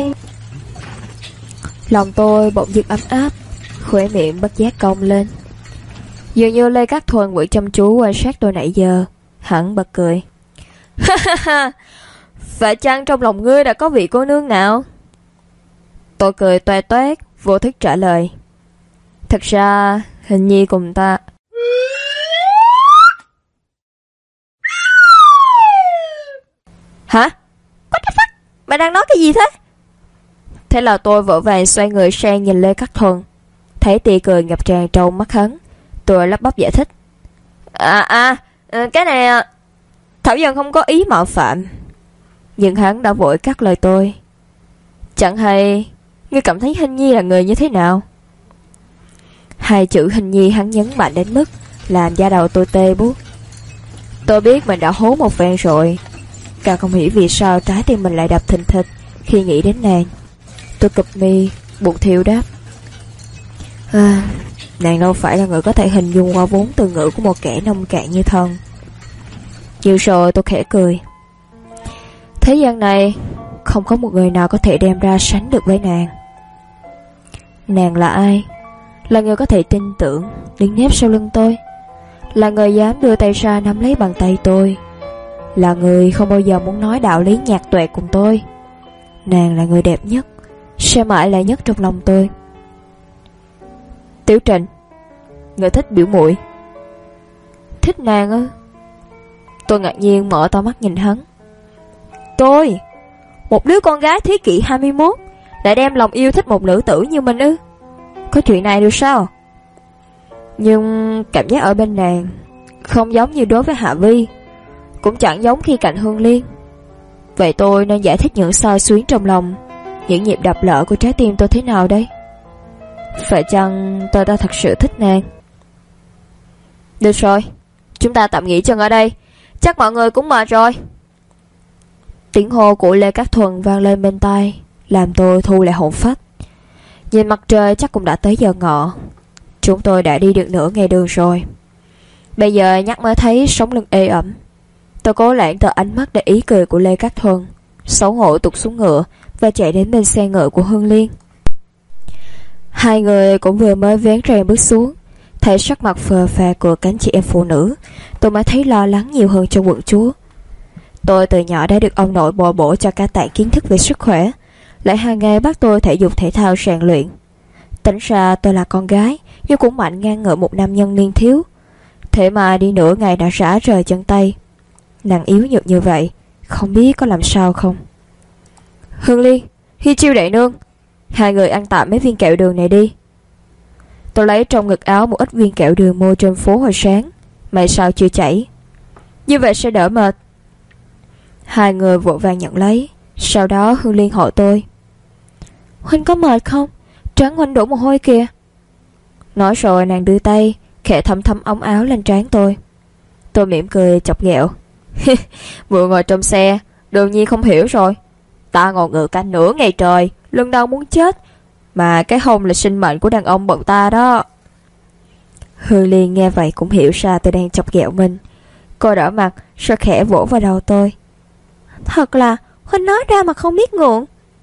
Lòng tôi bỗng dưng ấm áp, khóe miệng bất giác cong lên. Dường như Lê Cát Thuần vẫn chăm chú quan sát tôi nãy giờ, hắn bật cười. Ha ha ha, phải chăng trong lòng ngươi đã có vị cô nương nào? Tôi cười toe toét, vô thức trả lời. Thật ra, Hình Nhi cùng ta. Hả? What the fuck? Mày đang nói cái gì thế? Thế là tôi vội vàng xoay người sang nhìn Lê Cát Thuần. Thấy tia cười ngập tràn trong mắt hắn, tôi lắp bắp giải thích. Cái này Thảo Dân không có ý mạo phạm. Nhưng hắn đã vội cắt lời tôi. Chẳng hay ngươi cảm thấy Hình Nhi là người như thế nào? Hai chữ Hình Nhi hắn nhấn mạnh đến mức làm da đầu tôi tê buốt. Tôi biết mình đã hố một phen rồi, càng không hiểu vì sao trái tim mình lại đập thình thịch khi nghĩ đến nàng. Tôi cụp mi, buồn thiêu đáp. Nàng đâu phải là người có thể hình dung qua vốn từ ngữ của một kẻ nông cạn như thần. Nhiều rồi tôi khẽ cười. Thế gian này không có một người nào có thể đem ra sánh được với nàng. Nàng là ai? Là người có thể tin tưởng, đứng nép sau lưng tôi, là người dám đưa tay ra nắm lấy bàn tay tôi, là người không bao giờ muốn nói đạo lý nhạt tuệ cùng tôi. Nàng là người đẹp nhất, sẽ mãi là nhất trong lòng tôi. Tiểu Trịnh, người thích biểu muội? Thích nàng ư? Tôi ngạc nhiên mở to mắt nhìn hắn. Tôi, một đứa con gái thế kỷ 21, lại đem lòng yêu thích một nữ tử như mình ư? Có chuyện này được sao? Nhưng cảm giác ở bên nàng không giống như đối với Hạ Vi, cũng chẳng giống khi cạnh Hương Liên. Vậy tôi nên giải thích những xao xuyến trong lòng, những nhịp đập lỡ của trái tim tôi thế nào đây? Phải chăng tôi đã thật sự thích nàng? Được rồi, chúng ta tạm nghỉ chân ở đây, chắc mọi người cũng mệt rồi. Tiếng hô của Lê Cát Thuần vang lên bên tai, làm tôi thu lại hồn phách. Nhìn mặt trời chắc cũng đã tới giờ ngọ. Chúng tôi đã đi được nửa ngày đường rồi. Bây giờ nhắc mới thấy sống lưng ê ẩm. Tôi cố lãng tờ ánh mắt để ý cười của Lê Cát Thuần, xấu hổ tụt xuống ngựa và chạy đến bên xe ngựa của Hương Liên. Hai người cũng vừa mới vén rèm bước xuống, thấy sắc mặt phờ phạc của cánh chị em phụ nữ, tôi mới thấy lo lắng nhiều hơn cho quận chúa. Tôi từ nhỏ đã được ông nội bồi bổ cho cả tạng kiến thức về sức khỏe, lại hàng ngày bắt tôi thể dục thể thao rèn luyện. Tính ra tôi là con gái, nhưng cũng mạnh ngang ngửa một nam nhân niên thiếu. Thế mà đi nửa ngày đã rã rời chân tay. Nàng yếu nhược như vậy, không biết có làm sao không. Hương Liên, Hi Chiêu đại nương, hai người ăn tạm mấy viên kẹo đường này đi. Tôi lấy trong ngực áo một ít viên kẹo đường mua trên phố hồi sáng, may sao chưa chảy. Như vậy sẽ đỡ mệt. Hai người vội vàng nhận lấy. Sau đó Hương Liên hỏi tôi, Huynh có mệt không? Trán Huynh đổ mồ hôi kìa. Nói rồi nàng đưa tay khẽ thấm thấm ống áo lên trán tôi. Tôi mỉm cười chọc ghẹo. Vừa ngồi trong xe, đương nhiên không hiểu rồi. Ta ngồi ngựa cả nửa ngày trời, lưng đau muốn chết, mà cái hông là sinh mệnh của đàn ông bọn ta đó. Hương Liên nghe vậy cũng hiểu ra tôi đang chọc ghẹo mình. Cô đỏ mặt rồi khẽ vỗ vào đầu tôi. Thật là Huynh nói ra mà không biết ngượng.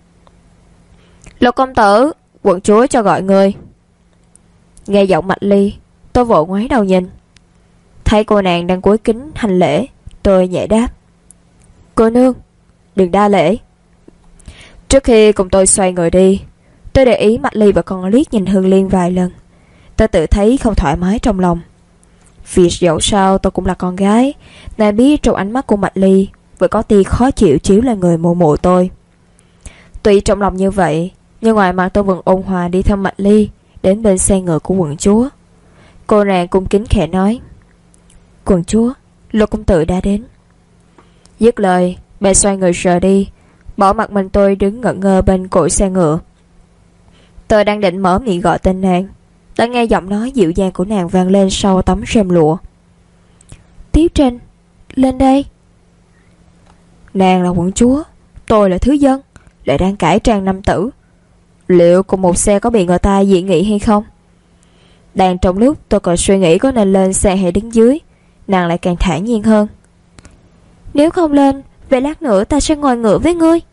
Lục công tử, quận chúa cho gọi người. Nghe giọng Mạch Ly, tôi vội ngoái đầu nhìn. Thấy cô nàng đang cúi kính hành lễ, tôi nhẹ đáp. Cô nương, đừng đa lễ. Trước khi cùng tôi xoay người đi, Tôi để ý Mạch Ly và còn liếc nhìn Hương Liên vài lần. Tôi tự thấy không thoải mái trong lòng. Vì dẫu sao tôi cũng là con gái, nên biết trong ánh mắt của Mạch Ly vẫn có tia khó chịu chiếu lên người mụ mụ tôi. Tuy trong lòng như vậy, nhưng ngoài mặt tôi vẫn ôn hòa đi theo Mạch Ly đến bên xe ngựa của quận chúa. Cô nàng cung kính khẽ nói: "Quận chúa, Lục công tử đã đến." Dứt lời, bà xoay người rời đi, bỏ mặc mình tôi đứng ngẩn ngơ bên cỗ xe ngựa. Tôi đang định mở miệng gọi tên nàng, đã nghe giọng nói dịu dàng của nàng vang lên sau tấm rèm lụa: "Tiếu Trình, lên đây." Nàng là quận chúa, tôi là thứ dân, lại đang cải trang nam tử. Liệu cùng một xe có bị người ta dị nghị hay không? Đang trong lúc tôi còn suy nghĩ có nên lên xe hay đứng dưới, nàng lại càng thản nhiên hơn: "Nếu không lên, vậy lát nữa ta sẽ ngồi ngựa với ngươi."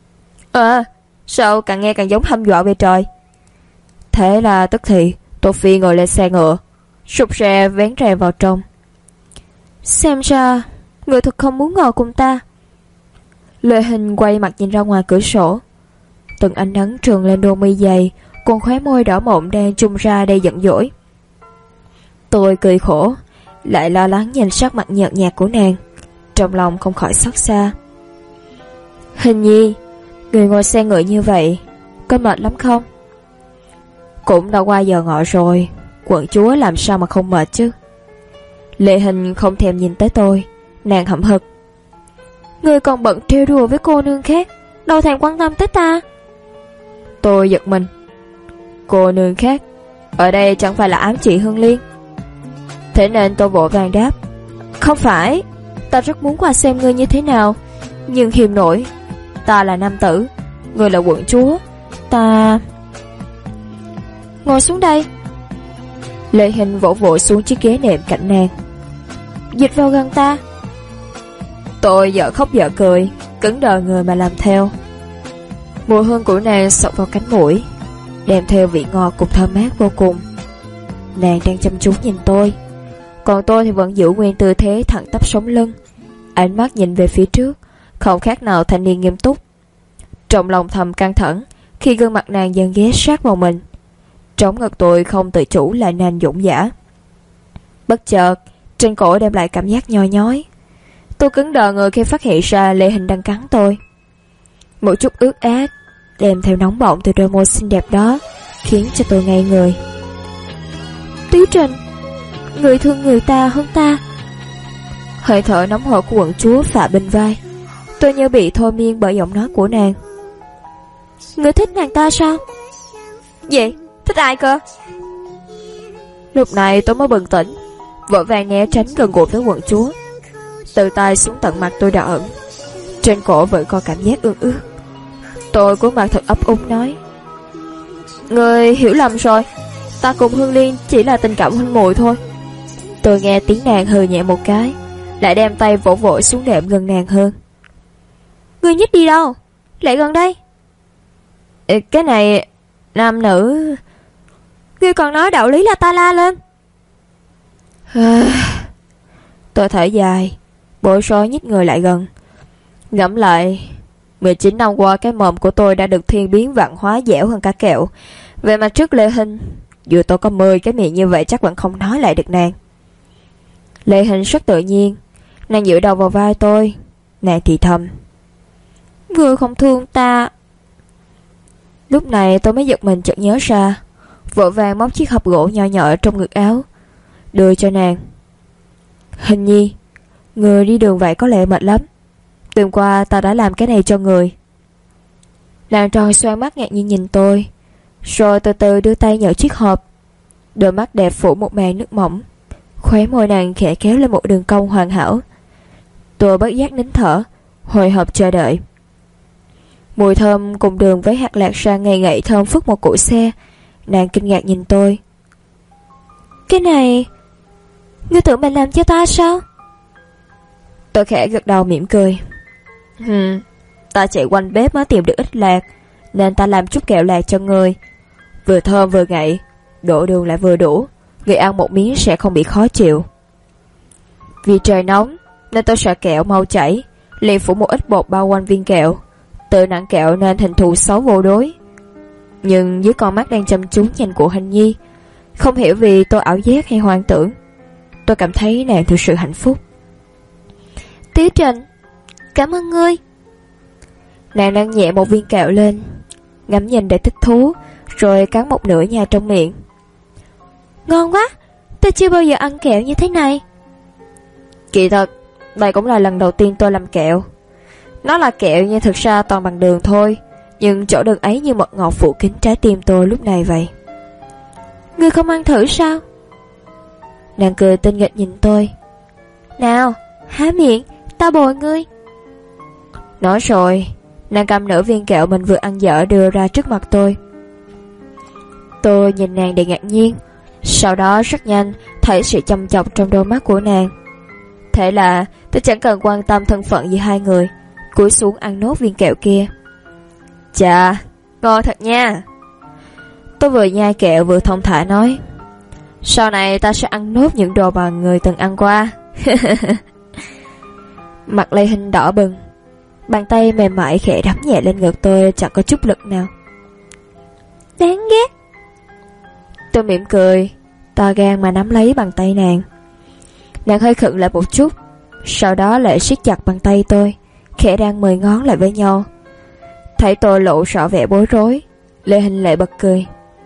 Sao càng nghe càng giống hăm dọa về trời. Thế là tức thì Tô Phi ngồi lên xe ngựa, sụp xe vén rèm vào trong. "Xem ra người thật không muốn ngồi cùng ta." Lê Hình quay mặt nhìn ra ngoài cửa sổ. Từng ánh nắng trườn lên đôi mi dày, còn khóe môi đỏ mọng đang chung ra đầy giận dỗi. Tôi cười khổ, lại lo lắng nhìn sắc mặt nhợt nhạt của nàng, trong lòng không khỏi xót xa. "Hình nhi, người ngồi xe ngựa như vậy có mệt lắm không?" "Cũng đã qua giờ ngọ rồi, quận chúa làm sao mà không mệt chứ." Lệ Hình không thèm nhìn tới tôi, nàng hậm hực: "Ngươi còn bận trêu đùa với cô nương khác, đâu thèm quan tâm tới ta." Tôi giật mình. Cô nương khác ở đây chẳng phải là ám chỉ Hương Liên? Thế nên tôi vội vàng đáp: "Không phải, ta rất muốn qua xem ngươi như thế nào, nhưng hiềm nổi. Ta là nam tử, ngươi là quận chúa, ta..." "Ngồi xuống đây." Lệ Hình vỗ vội xuống chiếc ghế nệm cạnh nàng: "Dịch vào gần ta." Tôi dở khóc dở cười, cứng đờ người mà làm theo. Mùi hương của nàng xộc vào cánh mũi, đem theo vị ngọt cùng thơm mát vô cùng. Nàng đang chăm chú nhìn tôi, còn tôi thì vẫn giữ nguyên tư thế thẳng tắp sống lưng, ánh mắt nhìn về phía trước, không khác nào thanh niên nghiêm túc. Trong lòng thầm căng thẳng khi gương mặt nàng dần ghé sát vào mình, trống ngực tôi không tự chủ lại nên dũng dã. Bất chợt trên cổ đem lại cảm giác nhoi nhói. Tôi cứng đờ người khi phát hiện ra Lê Hình đang cắn tôi. Một chút ướt át đem theo nóng bỏng từ đôi môi xinh đẹp đó khiến cho tôi ngây người. "Tiếu Trình, người thương người ta hơn ta." Hơi thở nóng hổi của quận chúa phả bên vai. Tôi như bị thôi miên bởi giọng nói của nàng. "Ngươi thích nàng ta sao?" "Gì? Thích ai cơ?" Lúc này tôi mới bừng tỉnh, vội vàng né tránh gần gũi với quận chúa. Từ tay xuống tận mặt tôi đỏ ửng, trên cổ vẫn còn cảm giác ương ướt. Tôi cúi mặt thật ấp úng nói: "Người hiểu lầm rồi, ta cùng Hương Liên chỉ là tình cảm huynh muội thôi." Tôi nghe tiếng nàng hừ nhẹ một cái, lại đem tay vỗ vội xuống đệm gần nàng hơn. "Ngươi nhích đi đâu? Lại gần đây." Cái này nam nữ..." "Ngươi còn nói đạo lý là ta la lên." Tôi thở dài, bối rối nhích người lại gần. Ngẫm lại, 19 năm qua cái mồm của tôi đã được thiên biến vạn hóa dẻo hơn cả kẹo. Về mặt trước Lê Hình, dù tôi có 10 cái miệng như vậy chắc vẫn không nói lại được nàng. Lê Hình rất tự nhiên, nàng dựa đầu vào vai tôi, nàng thì thầm: "Ngươi không thương ta." Lúc này tôi mới giật mình chợt nhớ ra, vội vàng móc chiếc hộp gỗ nhỏ nhỏ trong ngực áo, đưa cho nàng. "Hình nhi, người đi đường vậy có lẽ mệt lắm. Tuần qua ta đã làm cái này cho người." Nàng tròn xoan mắt ngạc nhiên nhìn tôi, rồi từ từ đưa tay nhận chiếc hộp. Đôi mắt đẹp phủ một màn nước mỏng, khóe môi nàng khẽ kéo lên một đường cong hoàn hảo. Tôi bất giác nín thở, hồi hộp chờ đợi. Mùi thơm cùng đường với hạt lạc sang ngậy ngậy thơm phức một cỗ xe. Nàng kinh ngạc nhìn tôi: "Cái này, ngươi tưởng mình làm cho ta sao?" Tôi khẽ gật đầu mỉm cười: Ta chạy quanh bếp mới tìm được ít lạc, nên ta làm chút kẹo lạc cho ngươi. Vừa thơm vừa ngậy, độ đường lại vừa đủ, người ăn một miếng sẽ không bị khó chịu." Vì trời nóng nên tôi sợ kẹo mau chảy, liền phủ một ít bột bao quanh viên kẹo. Tự nặng kẹo nên hình thù xấu vô đối. Nhưng dưới con mắt đang chăm chú nhìn của Hình Nhi, không hiểu vì tôi ảo giác hay hoang tưởng, tôi cảm thấy nàng thực sự hạnh phúc. Tía Trịnh, cảm ơn ngươi. Nàng nâng nhẹ một viên kẹo lên, ngắm nhìn để thích thú, rồi cắn một nửa nhai trong miệng. Ngon quá, tôi chưa bao giờ ăn kẹo như thế này. Kỳ thật, đây cũng là lần đầu tiên tôi làm kẹo. Nó là kẹo nhưng thực ra toàn bằng đường thôi, nhưng chỗ đường ấy như mật ngọt phủ kín trái tim tôi lúc này vậy. Ngươi không ăn thử sao? Nàng cười tinh nghịch nhìn tôi. Nào, há miệng, ta bồi ngươi. Nói rồi, nàng cầm nửa viên kẹo mình vừa ăn dở đưa ra trước mặt tôi. Tôi nhìn nàng đầy ngạc nhiên, sau đó rất nhanh thấy sự chăm chọc trong đôi mắt của nàng. Thế là tôi chẳng cần quan tâm thân phận giữa hai người, cúi xuống ăn nốt viên kẹo kia. Chà, ngon thật nha. Tôi vừa nhai kẹo vừa thông thả nói, sau này ta sẽ ăn nốt những đồ mà người từng ăn qua. Mặt Lê Hinh đỏ bừng, bàn tay mềm mại khẽ đấm nhẹ lên ngực tôi, chẳng có chút lực nào. Đáng ghét. Tôi mỉm cười, to gan mà nắm lấy bàn tay nàng. Nàng hơi khựng lại một chút, sau đó lại siết chặt bàn tay tôi, khẽ đang 10 ngón lại với nhau. Thấy tôi lộ rõ vẻ bối rối, Lê Hinh lại bật cười.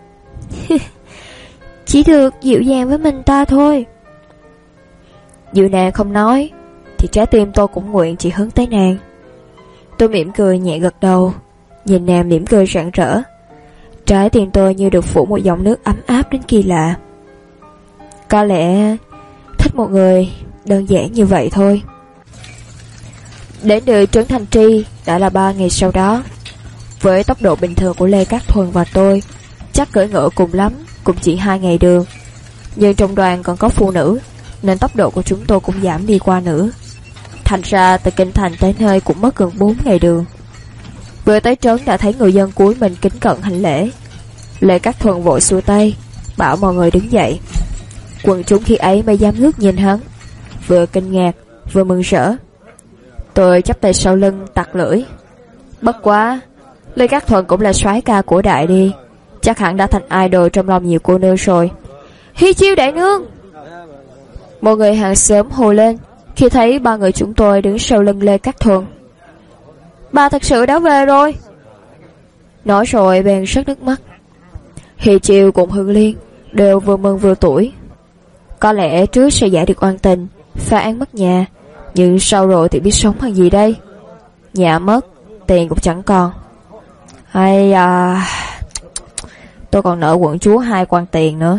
Chỉ được dịu dàng với mình ta thôi. Dù nàng không nói thì trái tim tôi cũng nguyện chỉ hướng tới nàng. Tôi mỉm cười nhẹ gật đầu, nhìn nàng mỉm cười rạng rỡ. Trái tim tôi như được phủ một dòng nước ấm áp đến kỳ lạ. Có lẽ thích một người đơn giản như vậy thôi. Đến nơi Trấn Thành Tri đã là 3 ngày sau đó. Với tốc độ bình thường của Lê Cát Thuần và tôi, chắc cưỡi ngựa cùng lắm cũng chỉ 2 ngày đường. Nhưng trong đoàn còn có phụ nữ, nên tốc độ của chúng tôi cũng giảm đi qua nữa. Thành ra từ Kinh Thành tới nơi cũng mất gần 4 ngày đường. Vừa tới trấn đã thấy người dân cúi mình kính cẩn hành lễ. Lê Cát Thuần vội xua tay, bảo mọi người đứng dậy. Quần chúng khi ấy mới dám ngước nhìn hắn, vừa kinh ngạc vừa mừng rỡ. Tôi chắp tay sau lưng tặc lưỡi. Bất quá, Lê Cát Thuần cũng là soái ca của đại đi, chắc hẳn đã thành idol trong lòng nhiều cô nương rồi. Hi Chiêu đại nương! Một người hàng xóm hô lên khi thấy 3 người chúng tôi đứng sau lưng Lê Cát Thuần. Bà thật sự đã về rồi. Nói rồi bèn rớt nước mắt. Hi Chiêu cùng Hương Liên đều vừa mừng vừa tuổi. Có lẽ trước sẽ giải được oan tình, phá án mất nhà, nhưng sau rồi thì biết sống bằng gì đây. Nhà mất, tiền cũng chẳng còn. Hay tôi còn nợ quận chúa 2 quan tiền nữa.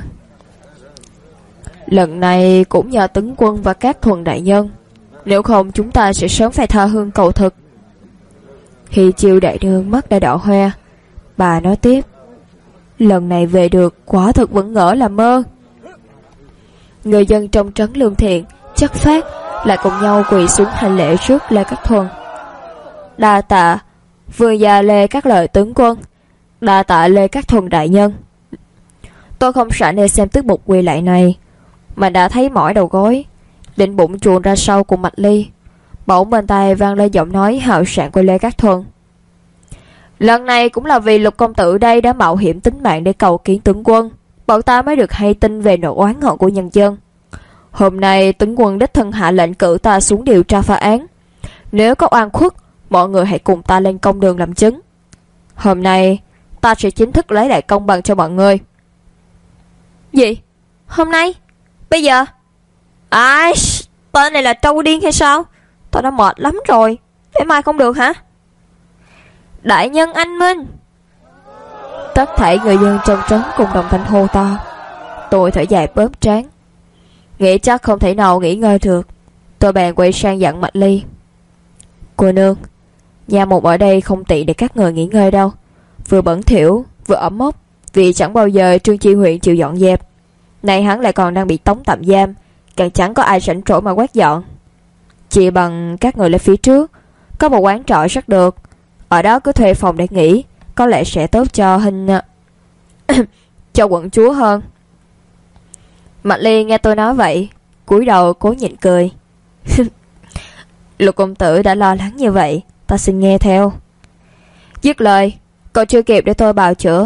Lần này cũng nhờ tướng quân và các thuần đại nhân, nếu không chúng ta sẽ sớm phải tha hương cầu thực. Hi Chiêu đại nương mắt đã đỏ hoe. Bà nói tiếp, lần này về được quả thật vẫn ngỡ là mơ. Người dân trong trấn Lương Thiện chất phát lại cùng nhau quỳ xuống hành lễ trước Lê Cát Thuần. Đa tạ vương gia Lê Cát Lợi tướng quân, đa tạ Lê Cát Thuần đại nhân. Tôi không sợ nơi xem tiết mục quỳ lạy này, mà đã thấy mỏi đầu gối, định bụng chuồn ra sau cùng mạch ly. Bỗng bên tai vang lên giọng nói hào sảng của Lê Cát Thuần. Lần này cũng là vì Lục công tử đây đã mạo hiểm tính mạng để cầu kiến tướng quân, bọn ta mới được hay tin về nỗi oán hận của nhân dân. Hôm nay tướng quân đích thân hạ lệnh cử ta xuống điều tra phá án. Nếu có oan khuất, mọi người hãy cùng ta lên công đường làm chứng. Hôm nay ta sẽ chính thức lấy lại công bằng cho mọi người. Gì? Hôm nay? Bây giờ? Ai, tên này là trâu điên hay sao? Tao đã mệt lắm rồi, để mai không được hả? Đại nhân anh minh! Tất thảy người dân trong trấn cùng đồng thanh hô to. Tôi thở dài bớm trán, nghĩ chắc không thể nào nghỉ ngơi được. Tôi bèn quay sang dặn Mạch Ly. Cô nương, nhà một ở đây không tiện để các người nghỉ ngơi đâu, vừa bẩn thỉu vừa ẩm mốc, vì chẳng bao giờ Trương Chi huyện chịu dọn dẹp. Này hắn lại còn đang bị tống tạm giam, càng chẳng có ai rảnh rỗi mà quét dọn. Chỉ bằng các người lên phía trước có một quán trọ rất được, ở đó cứ thuê phòng để nghỉ, có lẽ sẽ tốt cho hình cho quận chúa hơn. Mạch Ly nghe tôi nói vậy, cúi đầu cố nhịn cười. Lục công tử đã lo lắng như vậy, ta xin nghe theo. Dứt lời, còn chưa kịp để tôi bào chữa,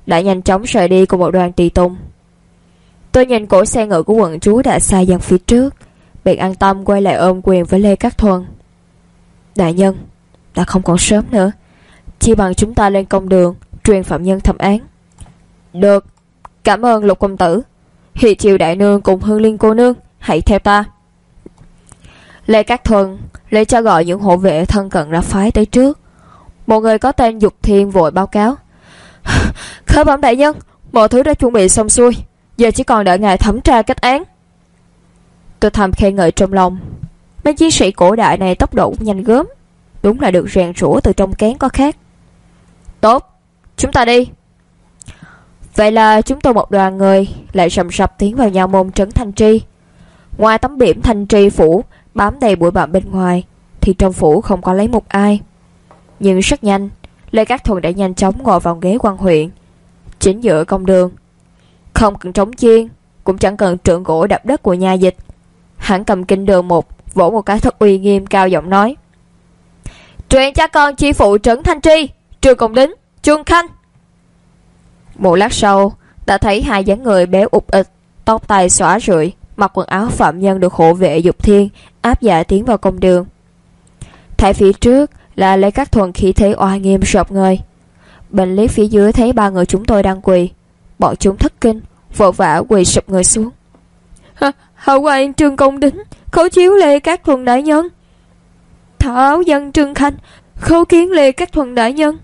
đã nhanh chóng rời đi cùng một đoàn tùy tùng. Tôi nhìn cỗ xe ngựa của quận chúa đã xa dần phía trước, bèn an tâm quay lại ôm quyền với Lê Cát Thuần. Đại nhân, đã không còn sớm nữa, chi bằng chúng ta lên công đường truyền phạm nhân thẩm án. Được, cảm ơn Lục công tử. Hi Chiêu đại nương cùng Hương Liên cô nương, hãy theo ta. Lê Cát Thuần lấy cho gọi những hộ vệ thân cận ra phái tới trước. Một người có tên Dục Thiên vội báo cáo: khởi bẩm đại nhân, mọi thứ đã chuẩn bị xong xuôi, giờ chỉ còn đợi ngài thẩm tra kết án. Tôi thầm khen ngợi trong lòng, mấy chiến sĩ cổ đại này tốc độ cũng nhanh gớm, đúng là được rèn rũa từ trong kén có khác. Tốt, chúng ta đi. Vậy là chúng tôi một đoàn người lại rầm rập tiến vào nhà môn trấn Thanh Tri. Ngoài tấm biển Thanh Tri phủ bám đầy bụi bặm bên ngoài, thì trong phủ không có lấy một ai. Nhưng rất nhanh, Lê Cát Thuần đã nhanh chóng ngồi vào ghế quan huyện, chính giữa công đường. Không cần trống chiên, cũng chẳng cần trượng gỗ đập đất của nhà dịch. Hắn cầm kinh đường vỗ một cái thật uy nghiêm, cao giọng nói: truyền cha con chi phụ trấn Thanh Tri, Trương Công Đính, Trương Khanh. Một lát sau, đã thấy hai dáng người béo ụt ịch, tóc tai xõa rượi, mặc quần áo phạm nhân được hộ vệ Dục Thiên áp giải tiến vào công đường. Tại phía trước là Lê Cát Thuần khí thế oai nghiêm rợp người. Bên lý phía dưới thấy ba người chúng tôi đang quỳ, bọn chúng thất kinh, vội vã quỳ sụp người xuống. Hậu quan Trương Công Đính, khấu chiếu Lê Cát Thuần đại nhân. Thảo dân Trương Khanh, khấu kiến Lê Cát Thuần đại nhân.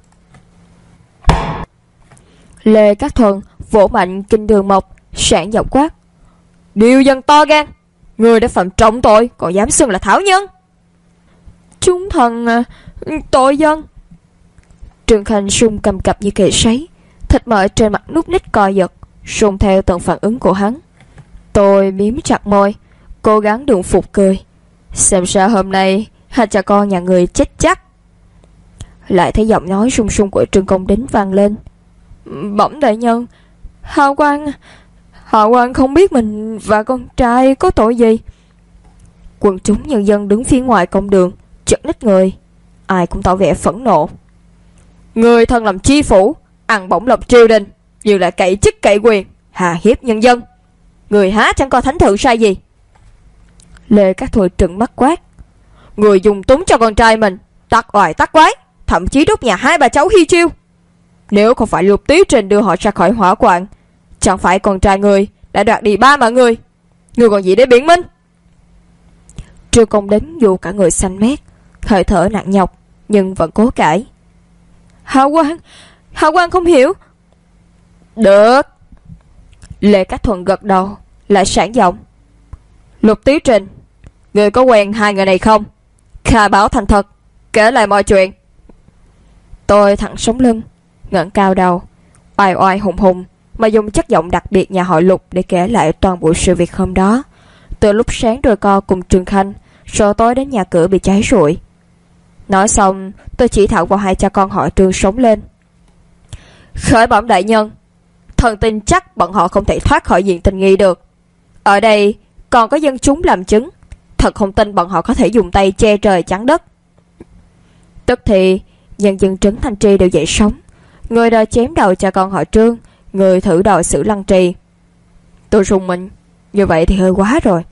Lê Cát Thuần vỗ mạnh kinh đường mộc, sảng giọng quát: điều dân to gan, người đã phạm trọng tội còn dám xưng là thảo nhân. Chúng thần tội dân. Trương Khanh sung cầm cập như kệ sấy, thịt mỡ trên mặt nút ních co giật, sung theo từng phản ứng của hắn. Tôi miếm chặt môi, cố gắng đừng phục cười. Xem ra hôm nay hai cha con nhà người chết chắc. Lại thấy giọng nói sung sung của Trương Công Đính vang lên: bẩm đại nhân, Hào Quang không biết mình và con trai có tội gì. Quần chúng nhân dân đứng phía ngoài công đường chật ních người, ai cũng tỏ vẻ phẫn nộ. Người thân làm chi phủ, ăn bổng lộc triều đình, như là cậy chức cậy quyền, hà hiếp nhân dân. Người há chẳng có thánh thượng sai gì. Lê Cát Thuần trừng mắt quát: người dùng túng cho con trai mình, tắc oai tắc quái, thậm chí đốt nhà hai bà cháu Hi Chiêu. Nếu không phải Lục Tý Trình đưa họ ra khỏi hỏa quạng, chẳng phải con trai người đã đoạt đi ba mạng người. Người còn gì để biện minh? Trương Công Đính dù cả người xanh mét, hơi thở nặng nhọc, nhưng vẫn cố cãi. Hào Quang không hiểu. Được. Lê Cát Thuần gật đầu, lại sảng giọng: Lục Tý Trình, người có quen hai người này không? Khai báo thành thật, kể lại mọi chuyện. Tôi thẳng sống lưng, ngẩng cao đầu, oai oai hùng hùng mà dùng chất giọng đặc biệt nhà họ Lục để kể lại toàn bộ sự việc hôm đó, từ lúc sáng đôi co cùng Trương Khanh, rồi tối đến nhà cửa bị cháy rụi. Nói xong, tôi chỉ thẳng vào hai cha con họ Trương sống lên. Khởi bẩm đại nhân, thần tin chắc bọn họ không thể thoát khỏi diện tình nghi được. Ở đây còn có dân chúng làm chứng, thật không tin bọn họ có thể dùng tay che trời chắn đất. Tức thì nhân dân trấn Thanh Tri đều dậy sóng, người đòi chém đầu cha con họ Trương, người thử đòi xử Lăng Trì. Tôi rùng mình, như vậy thì hơi quá rồi.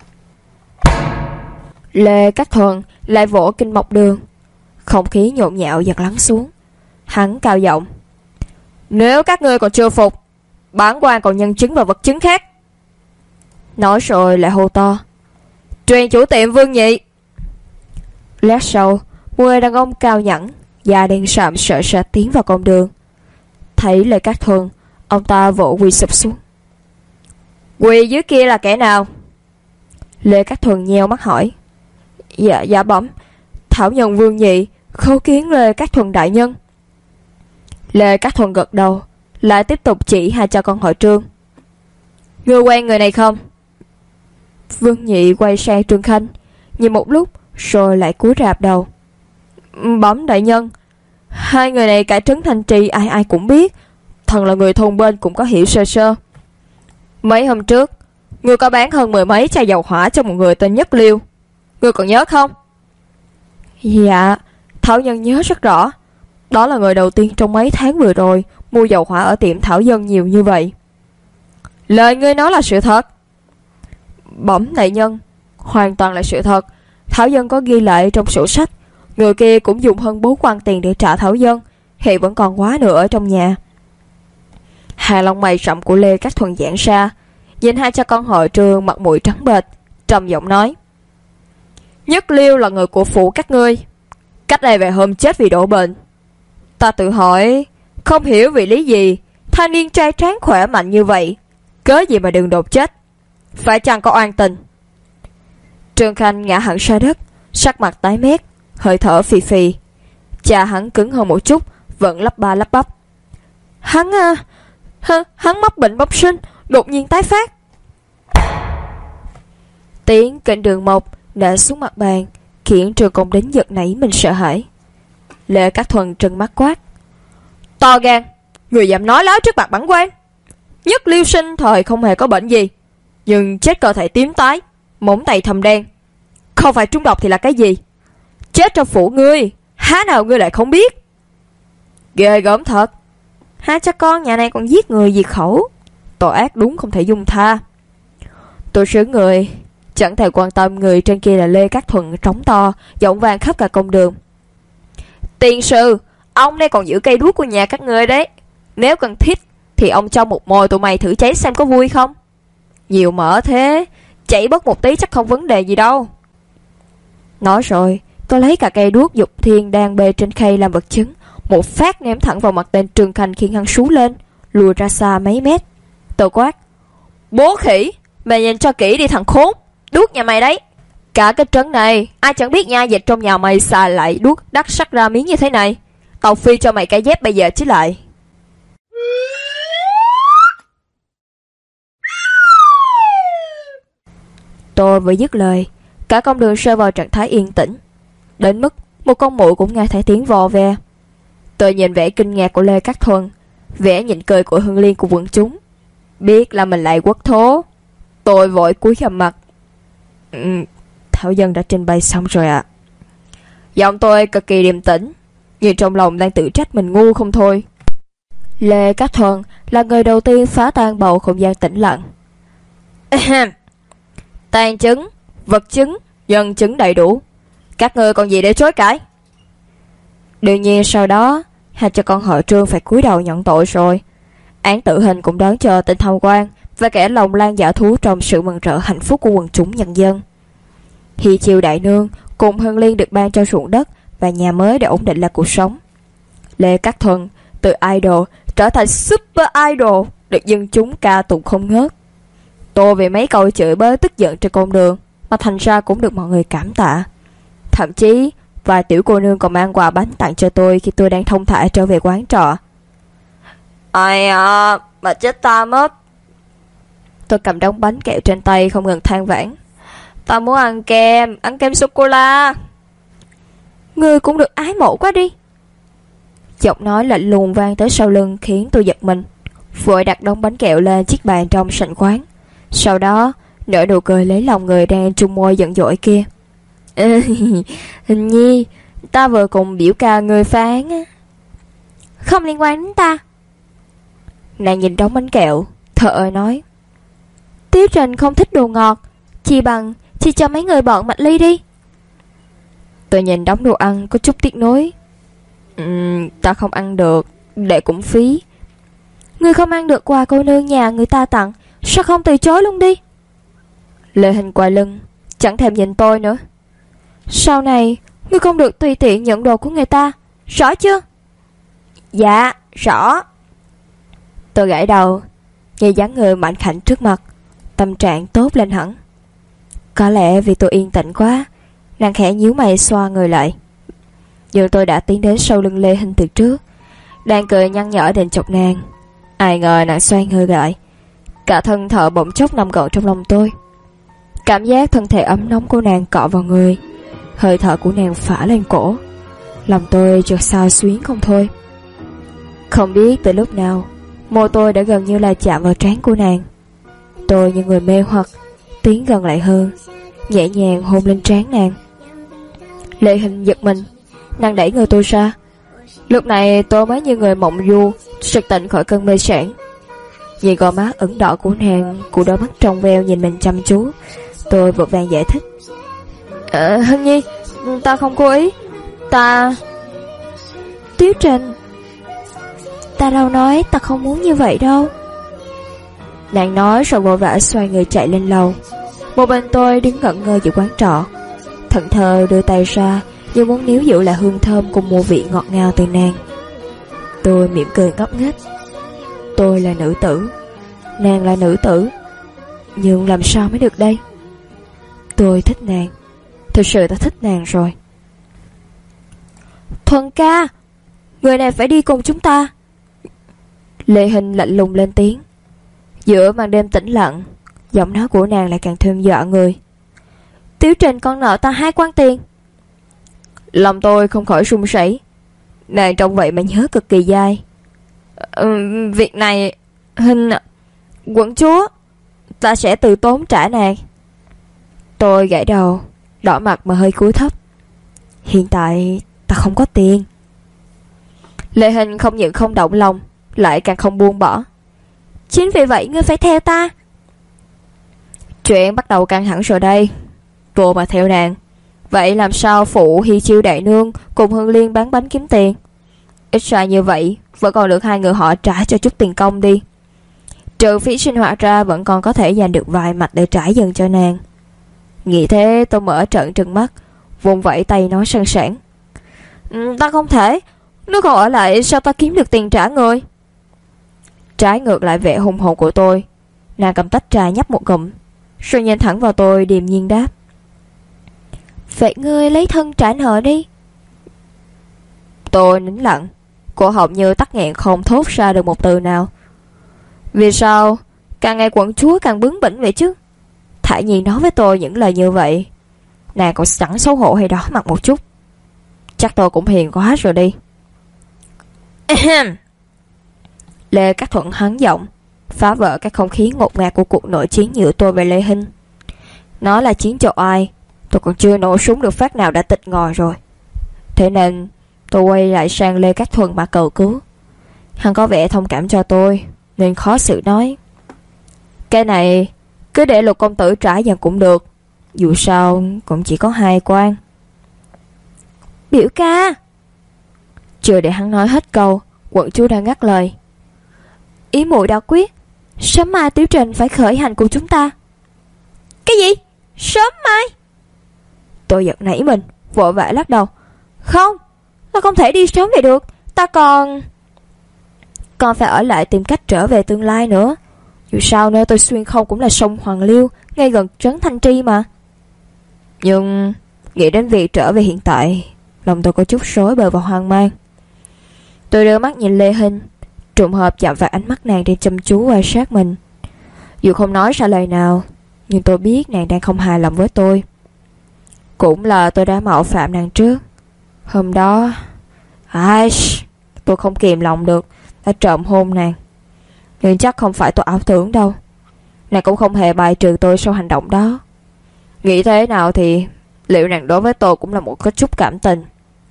Lê Cát Thuần lại vỗ kinh mộc đường, không khí nhộn nhạo dần lắng xuống. Hắn cao giọng: nếu các ngươi còn chưa phục, bản quan còn nhân chứng và vật chứng khác. Nói rồi lại hô to: truyền chủ tiệm Vương Nhị. Lát sau, một người đàn ông cao nhẵn, da đen sạm sợ sệt tiến vào con đường. Thấy Lê Cát Thuần, ông ta vỗ quỳ sụp xuống. Quỳ dưới kia là kẻ nào? Lê Cát Thuần nheo mắt hỏi. Dạ bẩm, thảo nhân Vương Nhị, khấu kiến Lê Cát Thuần đại nhân. Lê Cát Thuần gật đầu, lại tiếp tục chỉ hai cha con họ Trương. Ngươi quen người này không? Vương Nhị quay sang Trương Khanh, nhìn một lúc rồi lại cúi rạp đầu. Bẩm đại nhân, hai người này cả trấn Thanh Trì ai ai cũng biết, thần là người thôn bên cũng có hiểu sơ sơ. Mấy hôm trước, ngươi có bán hơn 10 mấy chai dầu hỏa cho một người tên Nhất Liêu, ngươi còn nhớ không? Dạ, thảo nhân nhớ rất rõ. Đó là người đầu tiên trong mấy tháng vừa rồi mua dầu hỏa ở tiệm Thảo Dân nhiều như vậy? Lời ngươi nói là sự thật. Bẩm đại nhân, hoàn toàn là sự thật. Thảo Dân có ghi lại trong sổ sách. Người kia cũng dùng hơn 4 quan tiền để trả Thảo Dân, hiện vẫn còn quá nữa ở trong nhà. Hàng lông mày rậm của Lê Cát Thuần giãn ra, nhìn hai cha con họ Trương mặt mũi trắng bệch, trầm giọng nói: Nhất Liêu là người của phủ các ngươi, cách đây vài hôm chết vì đổ bệnh. Ta tự hỏi, không hiểu vì lý gì thanh niên trai tráng khỏe mạnh như vậy, cớ gì mà đừng đột chết? Phải chăng có oan tình? Trương Khanh ngã hẳn ra đất, sắc mặt tái mét, hơi thở phì phì. Cha hắn cứng hơn một chút, vẫn lắp ba lắp bắp: Hắn mắc bệnh bẩm sinh, đột nhiên tái phát. Tiếng kênh Đường Mộc đã xuống mặt bàn, khiến Trương Công Đính giật nảy mình sợ hãi. Lê Cát Thuần trừng mắt quát: To gan, người dám nói láo trước mặt bản quan. Nhất Liêu sinh thời không hề có bệnh gì, nhưng chết cơ thể tím tái, móng tay thâm đen, không phải trúng độc thì là cái gì? Chết trong phủ ngươi, há nào ngươi lại không biết? Ghê gớm thật. Hai cha con nhà này còn giết người diệt khẩu, tội ác đúng không thể dung tha. Tôi sướng người, chẳng thể quan tâm người trên kia là Lê Cát Thuần trống to, giọng vang khắp cả công đường: Tiền sư, ông đây còn giữ cây đuốc của nhà các ngươi đấy. Nếu cần thiết thì ông cho một mồi tụi mày thử cháy xem có vui không? Nhiều mỡ thế, chảy bớt một tí chắc không vấn đề gì đâu. Nói rồi, tôi lấy cả cây đuốc Dục Thiên đang bê trên khay làm vật chứng, một phát ném thẳng vào mặt tên Trương Khanh, khiến hắn sú lên, lùi ra xa mấy mét. Tôi quát: Bố khỉ, mày nhìn cho kỹ đi thằng khốn, đuốc nhà mày đấy. Cả cái trấn này ai chẳng biết nha dịch trong nhà mày xài lại đuốc đắt sắc ra miếng như thế này. Tao phi cho mày cái dép bây giờ chứ lại. Tôi vừa dứt lời, cả công đường rơi vào trạng thái yên tĩnh, đến mức một con muỗi cũng nghe thấy tiếng vò ve. Tôi nhìn vẻ kinh ngạc của Lê Cát Thuần, vẻ nhịn cười của Hưng Liên của quần chúng, biết là mình lại quốc thố. Tôi vội cúi gằm mặt: Thảo Dân đã trình bày xong rồi ạ. Giọng tôi cực kỳ điềm tĩnh, nhưng trong lòng đang tự trách mình ngu không thôi. Lê Cát Thuần là người đầu tiên phá tan bầu không gian tĩnh lặng. Tàn chứng, vật chứng, nhân chứng đầy đủ, các ngươi còn gì để chối cãi? Đương nhiên sau đó hai cha con họ Trương phải cúi đầu nhận tội rồi. Án tử hình cũng đón chờ tên tham quan và kẻ lòng lan dạ thú trong sự mừng rỡ hạnh phúc của quần chúng nhân dân. Hi Chiêu đại nương cùng Hưng Liên được ban cho ruộng đất và nhà mới để ổn định lại cuộc sống. Lê Cát Thuần từ idol trở thành super idol, được dân chúng ca tụng không ngớt. Tôi vì mấy câu chửi bới tức giận trên con đường mà thành ra cũng được mọi người cảm tạ. Thậm chí vài tiểu cô nương còn mang quà bánh tặng cho tôi khi tôi đang thong thả trở về quán trọ. Ai à, mà chết ta mất. Tôi cầm đống bánh kẹo trên tay không ngừng than vãn: Ta muốn ăn kem sô-cô-la. Ngươi cũng được ái mộ quá đi. Giọng nói lạnh lùng vang tới sau lưng khiến tôi giật mình, vội đặt đống bánh kẹo lên chiếc bàn trong sảnh quán. Sau đó nở nụ cười lấy lòng người đang chung môi giận dỗi kia. Hình nhi, ta vừa cùng biểu ca người phán. Không liên quan đến ta. Nàng nhìn đống bánh kẹo, thở ơi nói: Tiếu Trình không thích đồ ngọt, chi bằng chỉ cho mấy người bọn Mạch Ly đi. Tôi nhìn đống đồ ăn có chút tiếc nuối. Ta không ăn được, để cũng phí. Ngươi không ăn được quà cô nương nhà người ta tặng, sao không từ chối luôn đi? Lê Hình quay lưng, chẳng thèm nhìn tôi nữa. Sau này ngươi không được tùy tiện nhận đồ của người ta, rõ chưa? Dạ, rõ. Tôi gãi đầu, nhìn dáng người mạnh khảnh trước mặt, tâm trạng tốt lên hẳn. Có lẽ vì tôi yên tĩnh quá, nàng khẽ nhíu mày xoa người lại. Nhưng tôi đã tiến đến sau lưng Lê Hình từ trước, đang cười nhăn nhở định chọc nàng. Ai ngờ nàng xoay người lại, cả thân thợ bỗng chốc nằm gọn trong lòng tôi. Cảm giác thân thể ấm nóng của nàng cọ vào người, hơi thở của nàng phả lên cổ, lòng tôi chợt xao xuyến không thôi. Không biết từ lúc nào, môi tôi đã gần như là chạm vào trán của nàng. Tôi như người mê hoặc, tiến gần lại hơn, nhẹ nhàng hôn lên trán nàng. Lê Hình giật mình, nàng đẩy người tôi ra. Lúc này tôi mới như người mộng du, sực tỉnh khỏi cơn mê sảng. Nhìn gò má ửng đỏ của nàng, của đôi mắt trong veo nhìn mình chăm chú, tôi vội vàng giải thích. Hân Nhi, ta không cố ý. Ta... Tiếu Trình, ta đâu nói ta không muốn như vậy đâu. Nàng nói rồi vội vã xoay người chạy lên lầu. Một bên tôi đứng ngẩn ngơ giữa quán trọ, thẫn thờ đưa tay ra như muốn níu giữ lại hương thơm cùng mùi vị ngọt ngào từ nàng. Tôi mỉm cười ngốc nghếch. Tôi là nữ tử, nàng là nữ tử, nhưng làm sao mới được đây? Tôi thích nàng, thực sự ta thích nàng rồi. Thuần ca, người này phải đi cùng chúng ta. Lê Hình lạnh lùng lên tiếng. Giữa màn đêm tĩnh lặng, giọng nói của nàng lại càng thêm dọa người. Tiếu Trình con nợ ta 2 quan tiền. Lòng tôi không khỏi run rẩy. Nàng trông vậy mà nhớ cực kỳ dai. Việc này Hình... Quận chúa, ta sẽ từ tốn trả nàng. Tôi gãi đầu, đỏ mặt mà hơi cúi thấp. Hiện tại ta không có tiền. Lê Hình không những không động lòng, lại càng không buông bỏ. Chính vì vậy ngươi phải theo ta. Chuyện bắt đầu căng thẳng rồi đây. Vô mà theo nàng, vậy làm sao phụ Hi Chiêu đại nương cùng Hương Liên bán bánh kiếm tiền? Ít ra như vậy vẫn còn được 2 người họ trả cho chút tiền công đi. Trừ phí sinh hoạt ra vẫn còn có thể dành được vài mạch để trả dần cho nàng. Nghĩ thế tôi mở trợn trừng mắt, vùng vẫy tay nói sẵn sàng. Ta không thể. Nếu không ở lại sao ta kiếm được tiền trả người? Trái ngược lại vẻ hùng hồn của tôi, nàng cầm tách trà nhấp một ngụm, rồi nhìn thẳng vào tôi điềm nhiên đáp. Vậy ngươi lấy thân trả nợ đi. Tôi nín lặng, cổ họng như tắc nghẹn không thốt ra được một từ nào. Vì sao càng ngày quận chúa càng bướng bỉnh vậy chứ? Thả nhiên nói với tôi những lời như vậy, nàng còn chẳng xấu hổ hay đỏ mặt một chút. Chắc tôi cũng hiền quá rồi đi. Lê Cát Thuận hắn giọng, phá vỡ cái không khí ngột ngạt của cuộc nội chiến giữa tôi và Lê Hinh. Nó là chiến châu ai, tôi còn chưa nổ súng được phát nào đã tịch ngòi rồi. Thế nên tôi quay lại sang Lê Cát Thuận mà cầu cứu. Hắn có vẻ thông cảm cho tôi, nên khó xử nói. Cái này cứ để Lục công tử trả dần cũng được, dù sao cũng chỉ có 2 quan. Biểu ca. Chưa để hắn nói hết câu, quận chúa đã ngắt lời. Ý muội đã quyết, sớm mai Tiếu Trình phải khởi hành cùng chúng ta. Cái gì? Sớm mai? Tôi giật nảy mình, vội vã lắc đầu. Không, ta không thể đi sớm vậy được. Ta còn phải ở lại tìm cách trở về tương lai nữa. Dù sao nơi tôi xuyên không cũng là sông Hoàng Liêu, ngay gần trấn Thanh Tri mà. Nhưng nghĩ đến việc trở về hiện tại, lòng tôi có chút rối bời và hoang mang. Tôi đưa mắt nhìn Lê Hinh, trùng hợp chạm vào ánh mắt nàng đang chăm chú quan sát mình. Dù không nói ra lời nào, nhưng tôi biết nàng đang không hài lòng với tôi. Cũng là tôi đã mạo phạm nàng trước. Hôm đó tôi không kìm lòng được, đã trộm hôn nàng. Nhưng chắc không phải tôi ảo tưởng đâu. Nàng cũng không hề bài trừ tôi sau hành động đó. Nghĩ thế nào thì liệu nàng đối với tôi cũng là một cái chút cảm tình.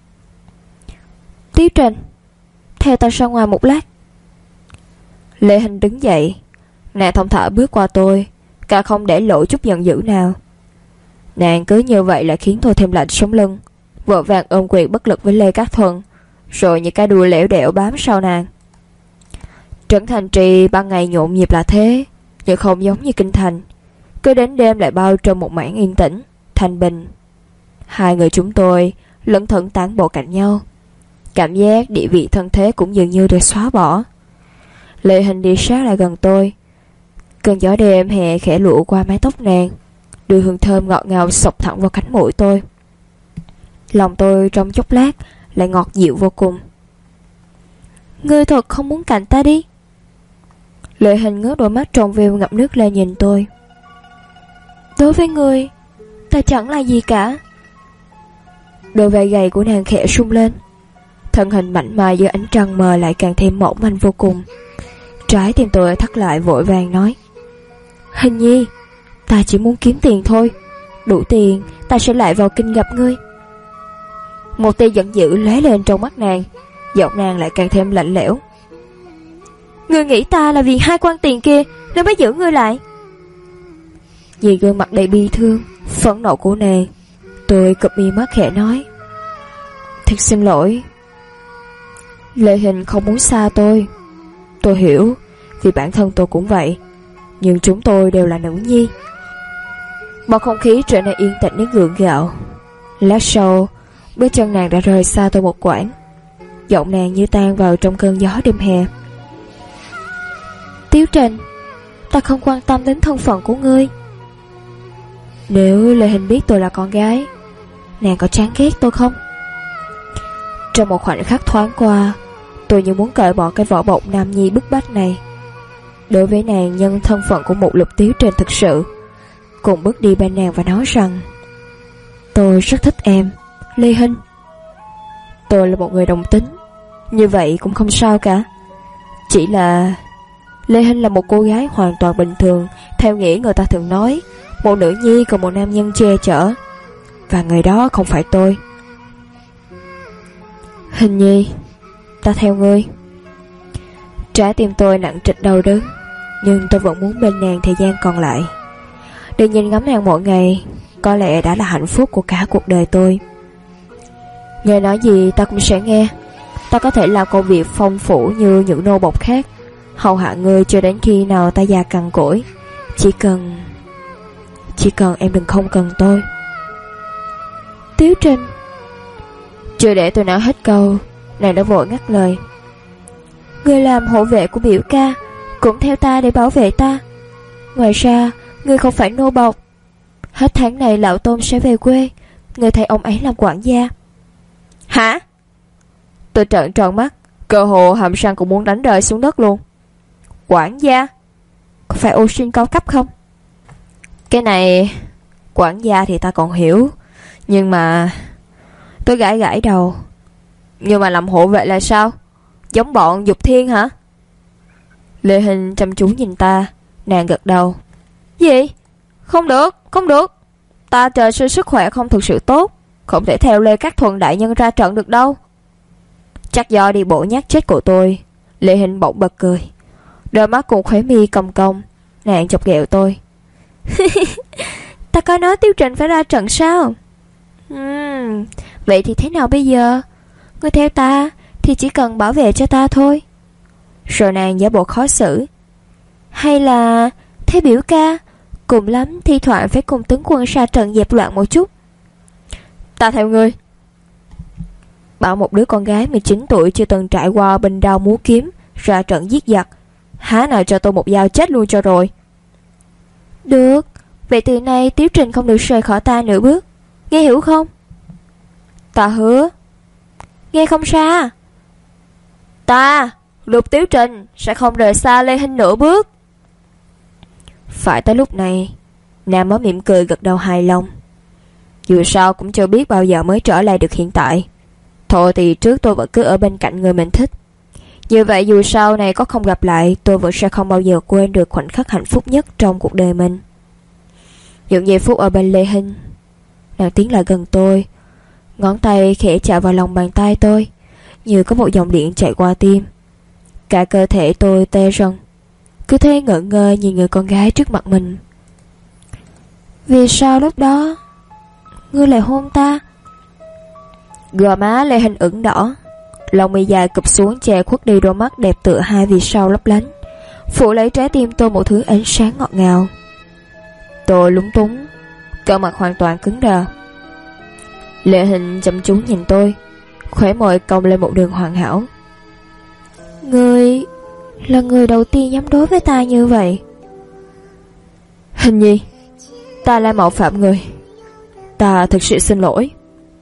Tiếu Trình, theo ta ra ngoài một lát. Lê Hinh đứng dậy, nàng thong thả bước qua tôi, cả không để lộ chút giận dữ nào. Nàng cứ như vậy lại khiến tôi thêm lạnh sống lưng, vội vàng ôm quyền bất lực với Lê Cát Thuần, rồi như cái đuôi lẻo đẻo bám sau nàng. Trấn Thành Trì ban ngày nhộn nhịp là thế, nhưng không giống như kinh thành, cứ đến đêm lại bao trong một mảng yên tĩnh, thanh bình. 2 người chúng tôi lững thững tán bộ cạnh nhau, cảm giác địa vị thân thế cũng dường như được xóa bỏ. Lê Hinh đi sát lại gần tôi, cơn gió đêm hè khẽ lụa qua mái tóc nàng, đưa hương thơm ngọt ngào xộc thẳng vào cánh mũi tôi. Lòng tôi trong chốc lát lại ngọt dịu vô cùng. Ngươi thật không muốn cạnh ta đi? Lê Hinh ngước đôi mắt trong veo ngập nước lên nhìn tôi. Đối với ngươi, ta chẳng là gì cả. Đôi vai gầy của nàng khẽ rung lên, thân hình mảnh mai dưới ánh trăng mờ lại càng thêm mỏng manh vô cùng. Trái tim tôi thắt lại vội vàng nói. Hình nhi, ta chỉ muốn kiếm tiền thôi, đủ tiền ta sẽ lại vào kinh gặp ngươi. Một tia giận dữ lóe lên trong mắt nàng, giọng nàng lại càng thêm lạnh lẽo. Ngươi nghĩ ta là vì 2 quan tiền kia nên mới giữ ngươi lại? Nhìn gương mặt đầy bi thương, phẫn nộ của nàng, tôi cụp mi mắt khẽ nói: Thật xin lỗi. Lê Hình không muốn xa tôi. Tôi hiểu, vì bản thân tôi cũng vậy. Nhưng chúng tôi đều là nữ nhi. Bầu không khí trở nên yên tĩnh đến gượng gạo. Lát sau, bước chân nàng đã rời xa tôi một quãng. Giọng nàng như tan vào trong cơn gió đêm hè. Tiếu Trình, ta không quan tâm đến thân phận của ngươi. Nếu Lê Hình biết tôi là con gái, nàng có chán ghét tôi không? Trong một khoảnh khắc thoáng qua, tôi như muốn cởi bỏ cái vỏ bọc nam nhi bức bách này. Đối với nàng, nhân thân phận của một Lục Tiếu Trình thực sự, cùng bước đi bên nàng và nói rằng: Tôi rất thích em, Lê Hình. Tôi là một người đồng tính, như vậy cũng không sao cả. Chỉ là Lê Hình là một cô gái hoàn toàn bình thường, theo nghĩa người ta thường nói, một nữ nhi còn một nam nhân che chở, và người đó không phải tôi. Hình nhi, ta theo ngươi. Trái tim tôi nặng trịch đau đớn, nhưng tôi vẫn muốn bên nàng thời gian còn lại. Được nhìn ngắm nàng mỗi ngày có lẽ đã là hạnh phúc của cả cuộc đời tôi. Ngươi nói gì ta cũng sẽ nghe. Ta có thể làm công việc phong phú như những nô bộc khác, hầu hạ ngươi cho đến khi nào ta già cằn cỗi. Chỉ cần em đừng không cần tôi. Tiếu Trình. Chưa để tôi nói hết câu, nàng đã vội ngắt lời. Ngươi làm hộ vệ của biểu ca, cũng theo ta để bảo vệ ta. Ngoài ra, ngươi không phải nô bộc. Hết tháng này lão Tôn sẽ về quê, ngươi thay ông ấy làm quản gia. Hả? Tôi trợn tròn mắt, cơ hồ hàm răng cũng muốn đánh rơi xuống đất luôn. Quản gia? Có phải ô sinh cao cấp không? Cái này, quản gia thì ta còn hiểu, nhưng mà... Tôi gãi đầu. Nhưng mà làm hộ vệ là sao? Giống bọn Dục Thiên hả? Lê Hình chăm chú nhìn ta, nàng gật đầu. Gì? Không được. Ta trời sinh sức khỏe không thực sự tốt, không thể theo Lê Các Thuần đại nhân ra trận được đâu. Chắc do đi bộ nhát chết của tôi. Lê Hình bỗng bật cười, đôi mắt cùng khóe mi cong cong. Nàng chọc ghẹo tôi. Ta có nói Tiếu Trình phải ra trận sao? Vậy thì thế nào bây giờ? Ngươi theo ta thì chỉ cần bảo vệ cho ta thôi. Rồi nàng giả bộ khó xử. Hay là thế biểu ca, cùng lắm thi thoảng phải cùng tướng quân ra trận dẹp loạn một chút. Ta theo ngươi. Bảo một đứa con gái 19 tuổi chưa từng trải qua binh đao múa kiếm ra trận giết giặc, há nào cho tôi một dao chết luôn cho rồi. Được, vậy từ nay Tiếu Trình không được rời khỏi ta nửa bước, nghe hiểu không? Ta hứa. Nghe không xa. Ta, Lục Tiếu Trình, sẽ không rời xa Lê Hình nửa bước. Phải tới lúc này, nàng mới mỉm cười gật đầu hài lòng. Dù sao cũng chưa biết bao giờ mới trở lại được hiện tại. Thôi thì trước tôi vẫn cứ ở bên cạnh người mình thích. Như vậy dù sau này có không gặp lại, tôi vẫn sẽ không bao giờ quên được khoảnh khắc hạnh phúc nhất trong cuộc đời mình. Những giây phút ở bên Lê Hình, nàng tiến lại gần tôi, ngón tay khẽ chạm vào lòng bàn tay tôi, như có một dòng điện chạy qua tim. Cả cơ thể tôi tê rần, cứ thế ngỡ ngơ nhìn người con gái trước mặt mình. Vì sao lúc đó ngươi lại hôn ta? Gò má Lê Hình ửng đỏ, lông mi dài cụp xuống che khuất đi đôi mắt đẹp tựa hai vì sao lấp lánh, phủ lấy trái tim tôi một thứ ánh sáng ngọt ngào. Tôi lúng túng, cơ mặt hoàn toàn cứng đờ. Lê Hình chăm chú nhìn tôi, khóe môi cong lên một đường hoàn hảo. Ngươi là người đầu tiên dám đối với ta như vậy. Hình nhi, ta là mạo phạm người, ta thực sự xin lỗi.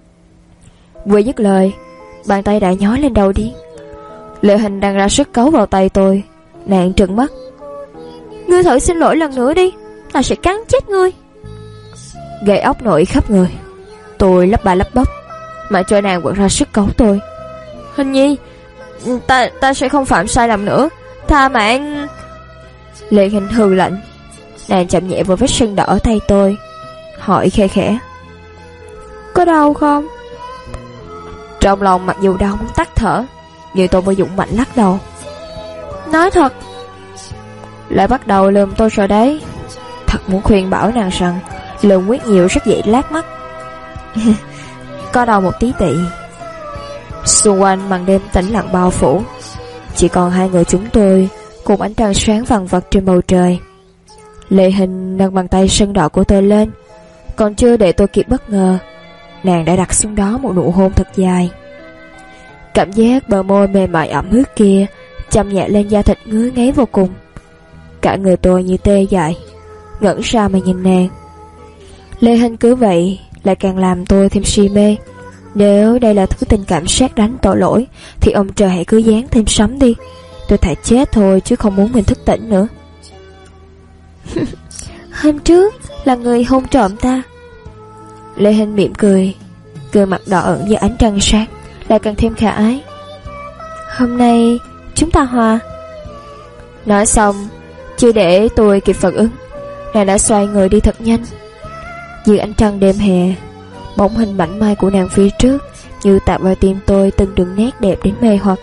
Vừa dứt lời, bàn tay đã nhói lên đầu đi. Lê Hình đang ra sức cấu vào tay tôi, nàng trừng mắt. Ngươi thử xin lỗi lần nữa đi, ta sẽ cắn chết ngươi. Gai ốc nổi khắp người. Tôi lắp ba lắp bắp, mà cho nàng vẫn ra sức cấu tôi. Hình nhi, ta sẽ không phạm sai lầm nữa, tha mạng. Lê Hình hừ lạnh, nàng chạm nhẹ vào vết sưng đỏ ở tay tôi, hỏi khe khẽ. Có đau không? Trong lòng mặc dù đau muốn tắt thở, nhưng tôi mới dũng mạnh lắc đầu. Nói thật. Lại bắt đầu lườm tôi rồi đấy. Thật muốn khuyên bảo nàng rằng lườm Quyết nhiều rất dễ lát mắt. Có đâu một tí tị. Xung quanh màn đêm tĩnh lặng bao phủ, chỉ còn hai người chúng tôi cùng ánh trăng sáng vằng vặc trên bầu trời. Lệ Hình nâng bàn tay sưng đỏ của tôi lên. Còn chưa để tôi kịp bất ngờ, nàng đã đặt xuống đó một nụ hôn thật dài. Cảm giác bờ môi mềm mại ẩm ướt kia chạm nhẹ lên da thịt ngứa ngáy vô cùng. Cả người tôi như tê dại, ngẩn ra mà nhìn nàng. Lê Hình cứ vậy lại càng làm tôi thêm si mê. Nếu đây là thứ tình cảm sét đánh tội lỗi thì ông trời hãy cứ giáng thêm sấm đi. Tôi thà chết thôi chứ không muốn mình thức tỉnh nữa. Hôm trước là người hôn trộm ta. Lê Hình mỉm cười, gương mặt đỏ ửng dưới ánh trăng sáng lại càng thêm khả ái. Hôm nay chúng ta hòa. Nói xong, chưa để tôi kịp phản ứng, nàng đã xoay người đi thật nhanh. Dưới ánh trăng đêm hè, bóng hình mảnh mai của nàng phía trước như tạo vào tim tôi từng đường nét đẹp đến mê hoặc.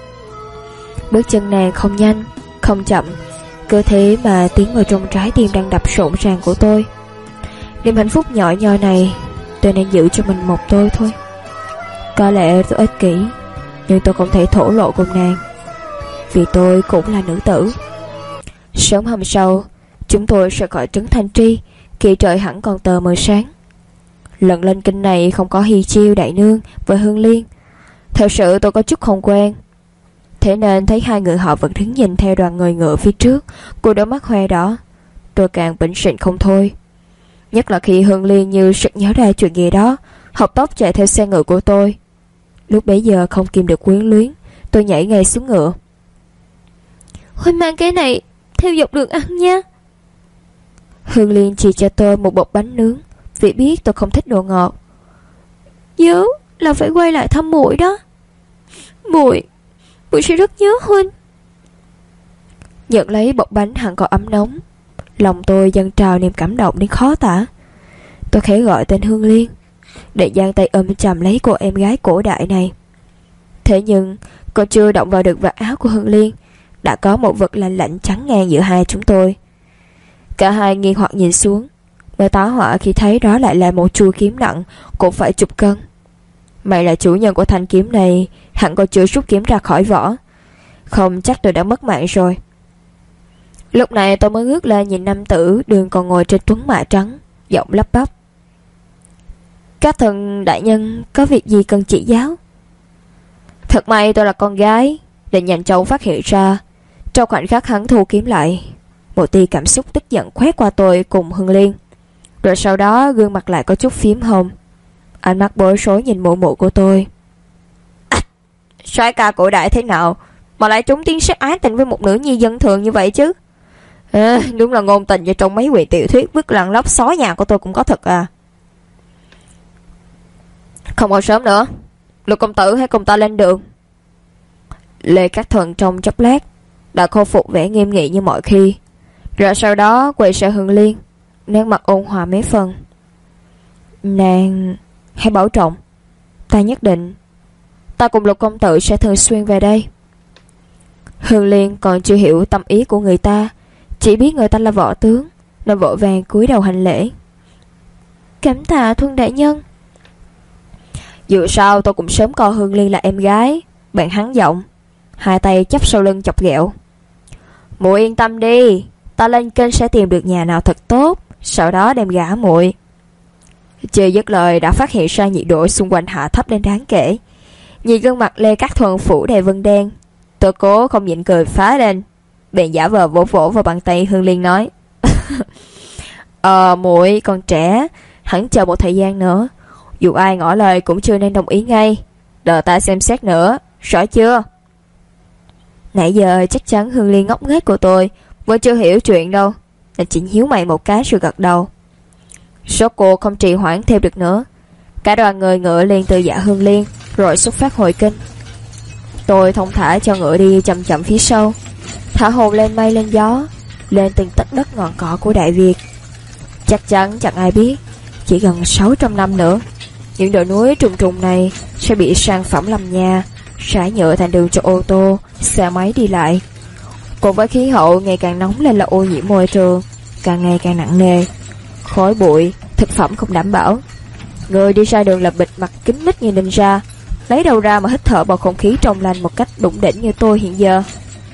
Bước chân nàng không nhanh, không chậm, cứ thế mà tiến vào trong trái tim đang đập rộn ràng của tôi. Niềm hạnh phúc nhỏ nhoi này tôi nên giữ cho mình một tôi thôi. Có lẽ tôi ích kỷ, nhưng tôi không thể thổ lộ cùng nàng, vì tôi cũng là nữ tử. Sớm hôm sau, chúng tôi rời khỏi trấn Thanh Tri khi trời hẳn còn tờ mờ sáng. Lần lên kinh này không có Hi Chiêu đại nương và Hương Liên. Thật sự tôi có chút không quen, thế nên thấy hai người họ vẫn đứng nhìn theo đoàn người ngựa phía trước của đôi mắt hoe đỏ, tôi càng bỉnh sịn không thôi. Nhất là khi Hương Liên như sực nhớ ra chuyện gì đó, học tốc chạy theo xe ngựa của tôi. Lúc bấy giờ không kìm được quyến luyến, tôi nhảy ngay xuống ngựa. Huynh mang cái này theo dọc đường ăn nha. Hương Liên chỉ cho tôi một bọc bánh nướng, vì biết tôi không thích đồ ngọt. Nhớ là phải quay lại thăm muội đó. Muội sẽ rất nhớ huynh. Nhận lấy bọc bánh hẳn còn ấm nóng, lòng tôi dâng trào niềm cảm động đến khó tả. Tôi khẽ gọi tên Hương Liên, để giang tay ôm chầm lấy cô em gái cổ đại này. Thế nhưng còn chưa động vào được vạt áo của Hương Liên, đã có một vật lạnh lạnh chắn ngang giữa hai chúng tôi. Cả hai nghi hoặc nhìn xuống, mới tá hỏa khi thấy đó lại là một chuôi kiếm nặng cũng phải chục cân. May là chủ nhân của thanh kiếm này hẳn còn chưa rút kiếm ra khỏi vỏ, không chắc tôi đã mất mạng rồi. Lúc này tôi mới ngước lên nhìn nam tử đường còn ngồi trên tuấn mã trắng, giọng lắp bắp. Các thần đại nhân có việc gì cần chỉ giáo? Thật may tôi là con gái, để nhanh chóng phát hiện ra. Trong khoảnh khắc hắn thu kiếm lại, một tia cảm xúc tức giận khoét qua tôi cùng Hương Liên, rồi sau đó gương mặt lại có chút phím hồng. Ánh mắt bối rối nhìn mụ mụ của tôi. Soái ca cổ đại thế nào mà lại trúng tiếng sát ái tình với một nữ nhi dân thường như vậy chứ? Đúng là ngôn tình như trong mấy quyển tiểu thuyết vứt lăn lóc xóa nhà của tôi cũng có thật à. Không còn sớm nữa, Lục công tử hãy cùng ta lên đường. Lê Cát Thuần trong chốc lát đã khôi phục vẻ nghiêm nghị như mọi khi, rồi sau đó quay sang Hương Liên, nét mặt ôn hòa mấy phần. Nàng hãy bảo trọng, ta nhất định, ta cùng Lục công tử sẽ thường xuyên về đây. Hương Liên còn chưa hiểu tâm ý của người ta, chỉ biết người ta là võ tướng, nên vội vàng cúi đầu hành lễ. Cảm tạ Thuần đại nhân. Dù sao tôi cũng sớm coi Hương Liên là em gái, bạn hắn giọng, hai tay chắp sau lưng chọc ghẹo. Muội yên tâm đi, ta lên kênh sẽ tìm được nhà nào thật tốt, sau đó đem gả muội. Chưa dứt lời đã phát hiện ra nhiệt độ xung quanh hạ thấp đến đáng kể. Nhìn gương mặt Lê Cát Thuần phủ đầy vân đen, tôi cố không nhịn cười phá lên, bèn giả vờ vỗ vỗ vào bàn tay Hương Liên nói. Muội còn trẻ, hẳn chờ một thời gian nữa, dù ai ngỏ lời cũng chưa nên đồng ý ngay, đợi ta xem xét nữa, rõ chưa? Nãy giờ chắc chắn Hương Liên ngốc nghếch của tôi vẫn chưa hiểu chuyện đâu, nên chỉ nhíu mày một cái rồi gật đầu. Rốt cuộc không trì hoãn thêm được nữa, cả đoàn người ngựa liền từ dạ Hương Liên rồi xuất phát hồi kinh. Tôi thông thả cho ngựa đi chậm chậm phía sau, thả hồn lên mây lên gió, lên từng tấc đất ngọn cỏ của Đại Việt. Chắc chắn chẳng ai biết, chỉ gần 600 năm nữa, những đồi núi trùng trùng này sẽ bị san phẳng làm nhà, rải nhựa thành đường cho ô tô, xe máy đi lại. Cùng với khí hậu ngày càng nóng lên là ô nhiễm môi trường càng ngày càng nặng nề, khói bụi, thực phẩm không đảm bảo. Người đi ra đường là bịt mặt kín mít như ninja, lấy đâu ra mà hít thở bầu không khí trong lành một cách đủng đỉnh như tôi hiện giờ.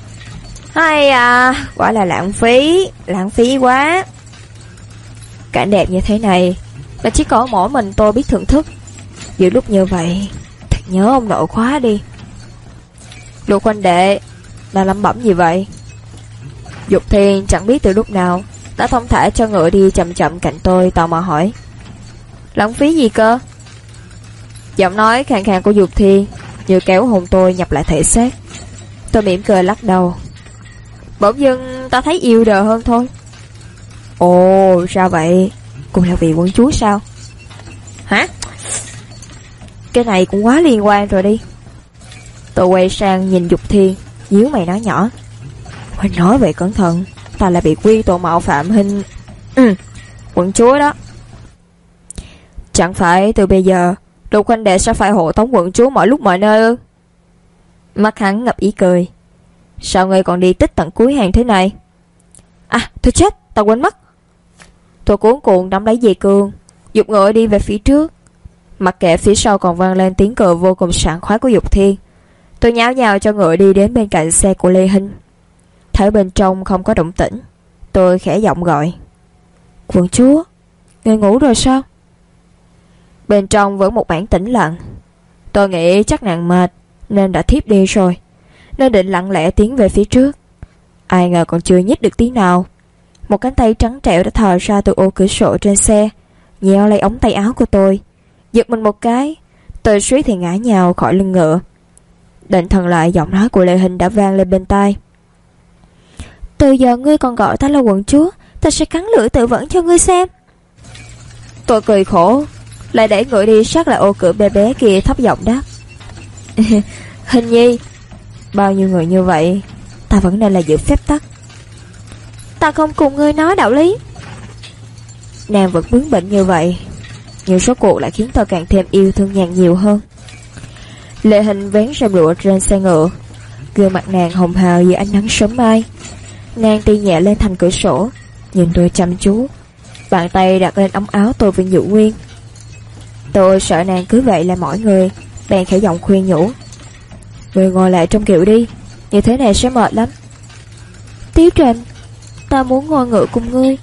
Hay à, quả là lãng phí quá. Cảnh đẹp như thế này mà chỉ có mỗi mình tôi biết thưởng thức. Giữa lúc như vậy, thật nhớ ông nội quá đi. Lục huynh đệ, là lẩm bẩm gì vậy? Dục Thiên chẳng biết từ lúc nào đã thông thả cho ngựa đi chậm chậm cạnh tôi, tò mò hỏi. Lãng phí gì cơ? Giọng nói khàn khàn của Dục Thiên như kéo hồn tôi nhập lại thể xác. Tôi mỉm cười lắc đầu. Bỗng dưng ta thấy yêu đời hơn thôi. Ồ, sao vậy? Cũng là vì quân chúa sao? Hả? Cái này cũng quá liên quan rồi đi. Tôi quay sang nhìn Dục Thiên, nhíu mày nói nhỏ. Huynh nói vậy cẩn thận, ta lại bị quy tội mạo phạm hình quận chúa đó. Chẳng phải từ bây giờ Lục huynh đệ sẽ phải hộ tống quận chúa mọi lúc mọi nơi ư? Mắt hắn ngập ý cười. Sao ngươi còn đi tích tận cuối hàng thế này? À, thôi chết, ta quên mất. Tôi cuống cuồng nắm lấy dây cương, giục ngựa đi về phía trước. Mặc kệ phía sau còn vang lên tiếng cười vô cùng sảng khoái của Dục Thiên, tôi nháo nhào cho ngựa đi đến bên cạnh xe của Lê Hinh. Thấy bên trong không có động tĩnh, tôi khẽ giọng gọi. Quận chúa, ngươi ngủ rồi sao? Bên trong vẫn một bản tĩnh lặng. Tôi nghĩ chắc nàng mệt nên đã thiếp đi rồi, nên định lặng lẽ tiến về phía trước. Ai ngờ còn chưa nhích được tiếng nào, một cánh tay trắng trẻo đã thò ra từ ô cửa sổ trên xe, nhéo lấy ống tay áo của tôi. Giật mình một cái, tôi suýt thì ngã nhào khỏi lưng ngựa. Định thần lại, giọng nói của Lê Hinh đã vang lên bên tai. Từ giờ ngươi còn gọi ta là quận chúa, ta sẽ cắn lưỡi tự vẫn cho ngươi xem. Tôi cười khổ, lại đẩy ngựa đi sát lại ô cửa bé bé kia, thấp giọng đáp. Hình nhi, bao nhiêu người như vậy, ta vẫn nên là giữ phép tắc. Ta không cùng ngươi nói đạo lý. Nàng vẫn bướng bỉnh như vậy, nhưng số cuộc lại khiến tôi càng thêm yêu thương nàng nhiều hơn. Lê Hinh vén rèm lụa trên xe ngựa, gương mặt nàng hồng hào như ánh nắng sớm mai. Nàng đi nhẹ lên thành cửa sổ, nhìn tôi chăm chú, bàn tay đặt lên ống áo tôi với nhũ nguyên. Tôi sợ nàng cứ vậy là mỏi người, bèn khẽ giọng khuyên nhủ. Người ngồi lại trong kiệu đi, như thế này sẽ mệt lắm. Tiếu Trình, ta muốn ngồi ngựa cùng ngươi.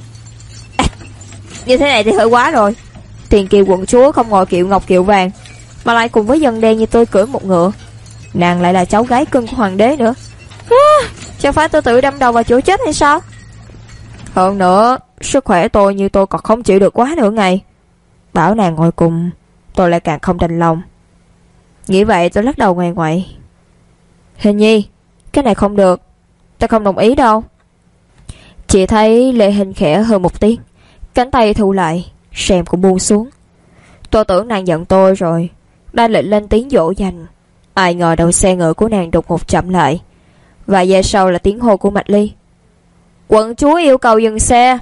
Như thế này thì hơi quá rồi. Tiền kiều quận chúa không ngồi kiệu ngọc kiệu vàng, mà lại cùng với dân đen như tôi cưỡi một ngựa. Nàng lại là cháu gái cưng của hoàng đế nữa. Chẳng phải tôi tự đâm đầu vào chỗ chết hay sao? Hơn nữa, sức khỏe tôi như tôi còn không chịu được quá nửa ngày. Bảo nàng ngồi cùng, tôi lại càng không đành lòng. Nghĩ vậy tôi lắc đầu ngoại ngoại. Hình nhi, cái này không được, ta không đồng ý đâu. Chỉ thấy Lê Hinh khẽ hơn một tiếng, cánh tay thu lại, rèm cũng buông xuống. Tôi tưởng nàng giận tôi rồi, đang định lên tiếng dỗ dành. Ai ngờ đầu xe ngựa của nàng đột ngột chậm lại. Vài giây sau là tiếng hô của Mạch Ly. Quận chúa yêu cầu dừng xe.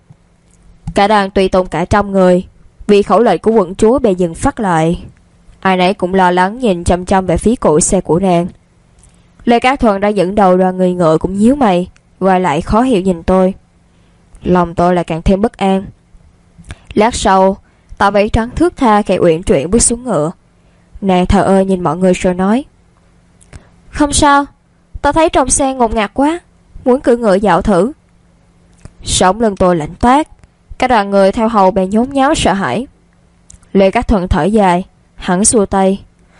Cả đoàn tùy tùng cả trăm người, vì khẩu lệnh của quận chúa bèn dừng phát lại. Ai nấy cũng lo lắng nhìn chăm chăm về phía cổ xe của nàng. Lê Cát Thuần đã dẫn đầu đoàn người ngựa cũng nhíu mày, quay lại khó hiểu nhìn tôi. Lòng tôi lại càng thêm bất an. Lát sau, tà váy trắng thướt tha khẽ uyển chuyển bước xuống ngựa. Nàng thờ ơ nhìn mọi người rồi nói. Không sao, ta thấy trong xe ngột ngạt quá, muốn cưỡi ngựa dạo thử. Sống lưng tôi lạnh toát, các đoàn người theo hầu bèn nhốn nháo sợ hãi. Lê Cát Thuần thở dài, hắn xua tay.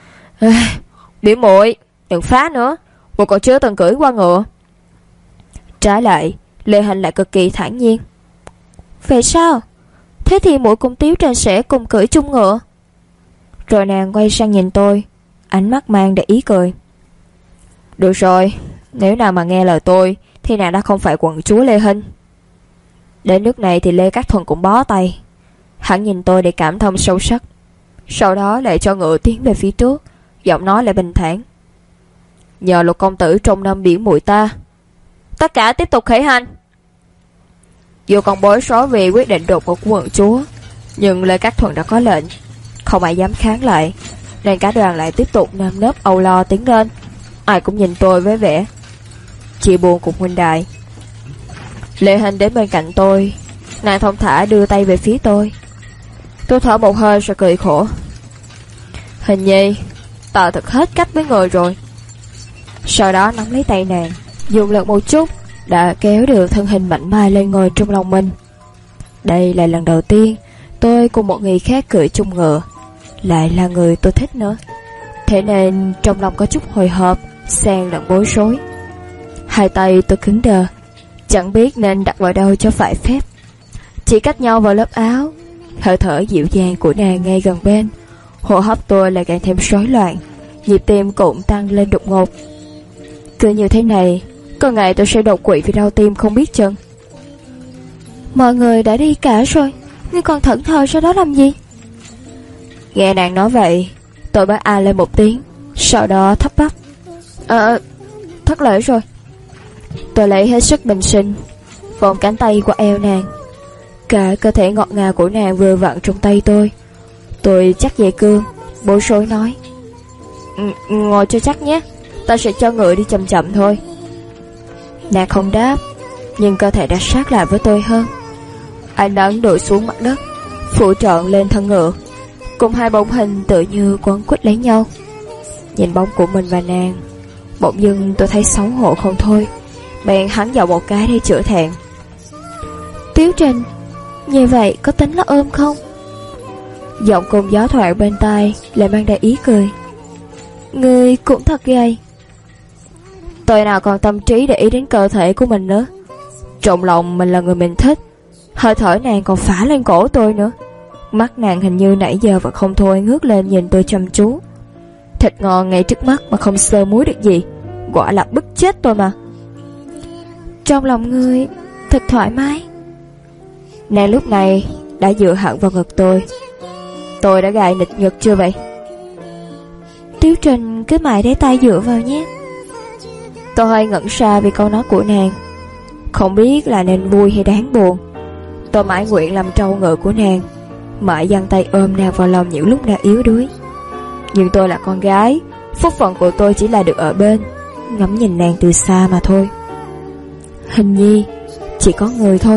Biểu muội, đừng phá nữa, muội còn chưa từng cưỡi qua ngựa. Trái lại, Lê Hinh lại cực kỳ thản nhiên. Vậy sao? Thế thì muội cùng Tiếu Trình sẽ cùng cưỡi chung ngựa. Rồi nàng quay sang nhìn tôi, ánh mắt mang để ý cười. Được rồi, nếu nào mà nghe lời tôi thì nàng đã không phải quận chúa Lê Hinh. Đến nước này thì Lê Cát Thuần cũng bó tay. Hắn nhìn tôi để cảm thông sâu sắc, sau đó lại cho ngựa tiến về phía trước, giọng nói lại bình thản. Nhờ Lục công tử trong năm biển muội ta, tất cả tiếp tục khởi hành. Dù còn bối rối vì quyết định đột ngột của quận chúa, nhưng Lê Cát Thuần đã có lệnh, không ai dám kháng lại, nên cả đoàn lại tiếp tục nơm nớp âu lo tiến lên. Ai cũng nhìn tôi với vẻ chia buồn cùng huynh đại. Lệ Hình đến bên cạnh tôi, nàng thong thả đưa tay về phía tôi. Tôi thở một hơi rồi cười khổ. Hình nhi, ta thật hết cách với người rồi. Sau đó nắm lấy tay nàng, dùng lực một chút đã kéo được thân hình mảnh mai lên ngồi trong lòng mình. Đây là lần đầu tiên tôi cùng một người khác cưỡi chung ngựa, lại là người tôi thích nữa. Thế nên trong lòng có chút hồi hộp, xen lẫn bối rối. Hai tay tôi cứng đờ, chẳng biết nên đặt vào đâu cho phải phép. Chỉ cách nhau vào lớp áo, hơi thở dịu dàng của nàng ngay gần bên, hô hấp tôi lại càng thêm rối loạn, nhịp tim cũng tăng lên đột ngột. Cứ như thế này, có ngày tôi sẽ đột quỵ vì đau tim không biết chừng. Mọi người đã đi cả rồi, ngươi còn thẫn thờ sau đó làm gì? Nghe nàng nói vậy, tôi mới a lên một tiếng, sau đó thấp bắp. Thất lễ rồi. Tôi lấy hết sức bình sinh, vòng cánh tay qua eo nàng. Cả cơ thể ngọt ngào của nàng vừa vặn trong tay tôi. Tôi chắc dây cương, bối rối nói. Ngồi cho chắc nhé, ta sẽ cho người đi chậm chậm thôi. Nàng không đáp, nhưng cơ thể đã sát lại với tôi hơn. Ánh nắng đổ xuống mặt đất, phủ trọn lên thân ngựa, cùng hai bóng hình tự như quấn quýt lấy nhau. Nhìn bóng của mình và nàng, bỗng dưng tôi thấy xấu hổ không thôi, bèn hắn vào một cái để chữa thẹn. Tiếu Trình, như vậy có tính là ôm không? Giọng cùng gió thoảng bên tai lại mang đầy ý cười. Ngươi cũng thật gầy. Tôi nào còn tâm trí để ý đến cơ thể của mình nữa. Trong lòng mình là người mình thích, hơi thở nàng còn phả lên cổ tôi nữa. Mắt nàng hình như nãy giờ vẫn không thôi ngước lên nhìn tôi chăm chú. Thịt ngon ngay trước mắt mà không sơ muối được gì, quả là bức chết tôi mà. Trong lòng ngươi thật thoải mái. Nàng lúc này đã dựa hẳn vào ngực tôi. Tôi đã gài nịt ngực chưa vậy? Tiếu Trình cứ mãi để tay dựa vào nhé. Tôi hơi ngẩn ra vì câu nói của nàng, không biết là nên vui hay đáng buồn. Tôi mãi nguyện làm trâu ngựa của nàng, mãi giăng tay ôm nàng vào lòng những lúc nàng yếu đuối. Nhưng tôi là con gái, phúc phận của tôi chỉ là được ở bên, ngắm nhìn nàng từ xa mà thôi. Hình nhi, chỉ có người thôi.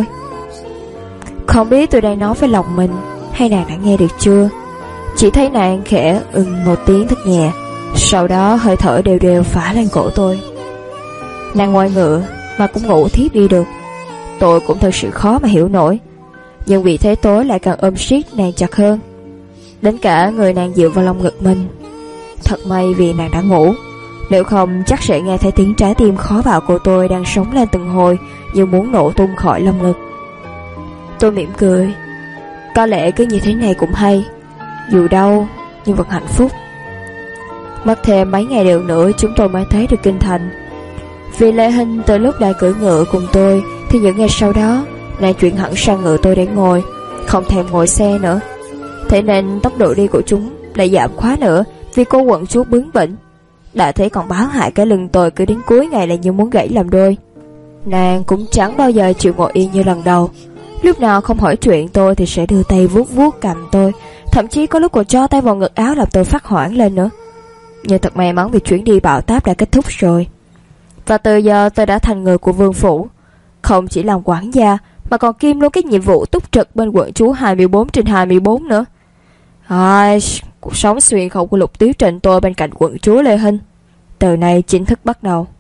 Không biết tôi đang nói với lòng mình hay nàng đã nghe được chưa. Chỉ thấy nàng khẽ một tiếng thật nhẹ, sau đó hơi thở đều đều phả lên cổ tôi. Nàng ngoài ngựa mà cũng ngủ thiếp đi được. Tôi cũng thật sự khó mà hiểu nổi, nhưng vì thế tối lại càng ôm siết nàng chặt hơn. Đến cả người nàng dựa vào lòng ngực mình. Thật may vì nàng đã ngủ, nếu không chắc sẽ nghe thấy tiếng trái tim khó vào của tôi đang sống lên từng hồi, như muốn nổ tung khỏi lồng ngực. Tôi mỉm cười. Có lẽ cứ như thế này cũng hay, dù đau nhưng vẫn hạnh phúc. Mất thêm mấy ngày đường nữa chúng tôi mới thấy được kinh thành. Vì Lệ Hình từ lúc đã cưỡi ngựa cùng tôi thì những ngày sau đó nàng chuyển hẳn sang ngựa tôi để ngồi, không thèm ngồi xe nữa. Thế nên tốc độ đi của chúng lại giảm quá nữa, vì cô quận chúa bướng bỉnh. Đã thế còn báo hại cái lưng tôi cứ đến cuối ngày là như muốn gãy làm đôi. Nàng cũng chẳng bao giờ chịu ngồi yên như lần đầu. Lúc nào không hỏi chuyện tôi thì sẽ đưa tay vuốt vuốt cằm tôi, thậm chí có lúc còn cho tay vào ngực áo làm tôi phát hoảng lên nữa. Nhưng thật may mắn vì chuyến đi bão táp đã kết thúc rồi. Và từ giờ tôi đã thành người của vương phủ, không chỉ làm quản gia mà còn kiêm luôn cái nhiệm vụ túc trực bên quận chúa 24/24 nữa. Cuộc sống xuyên không của Lục Tiếu Trình tôi bên cạnh quận chúa Lệ Hình từ nay chính thức bắt đầu.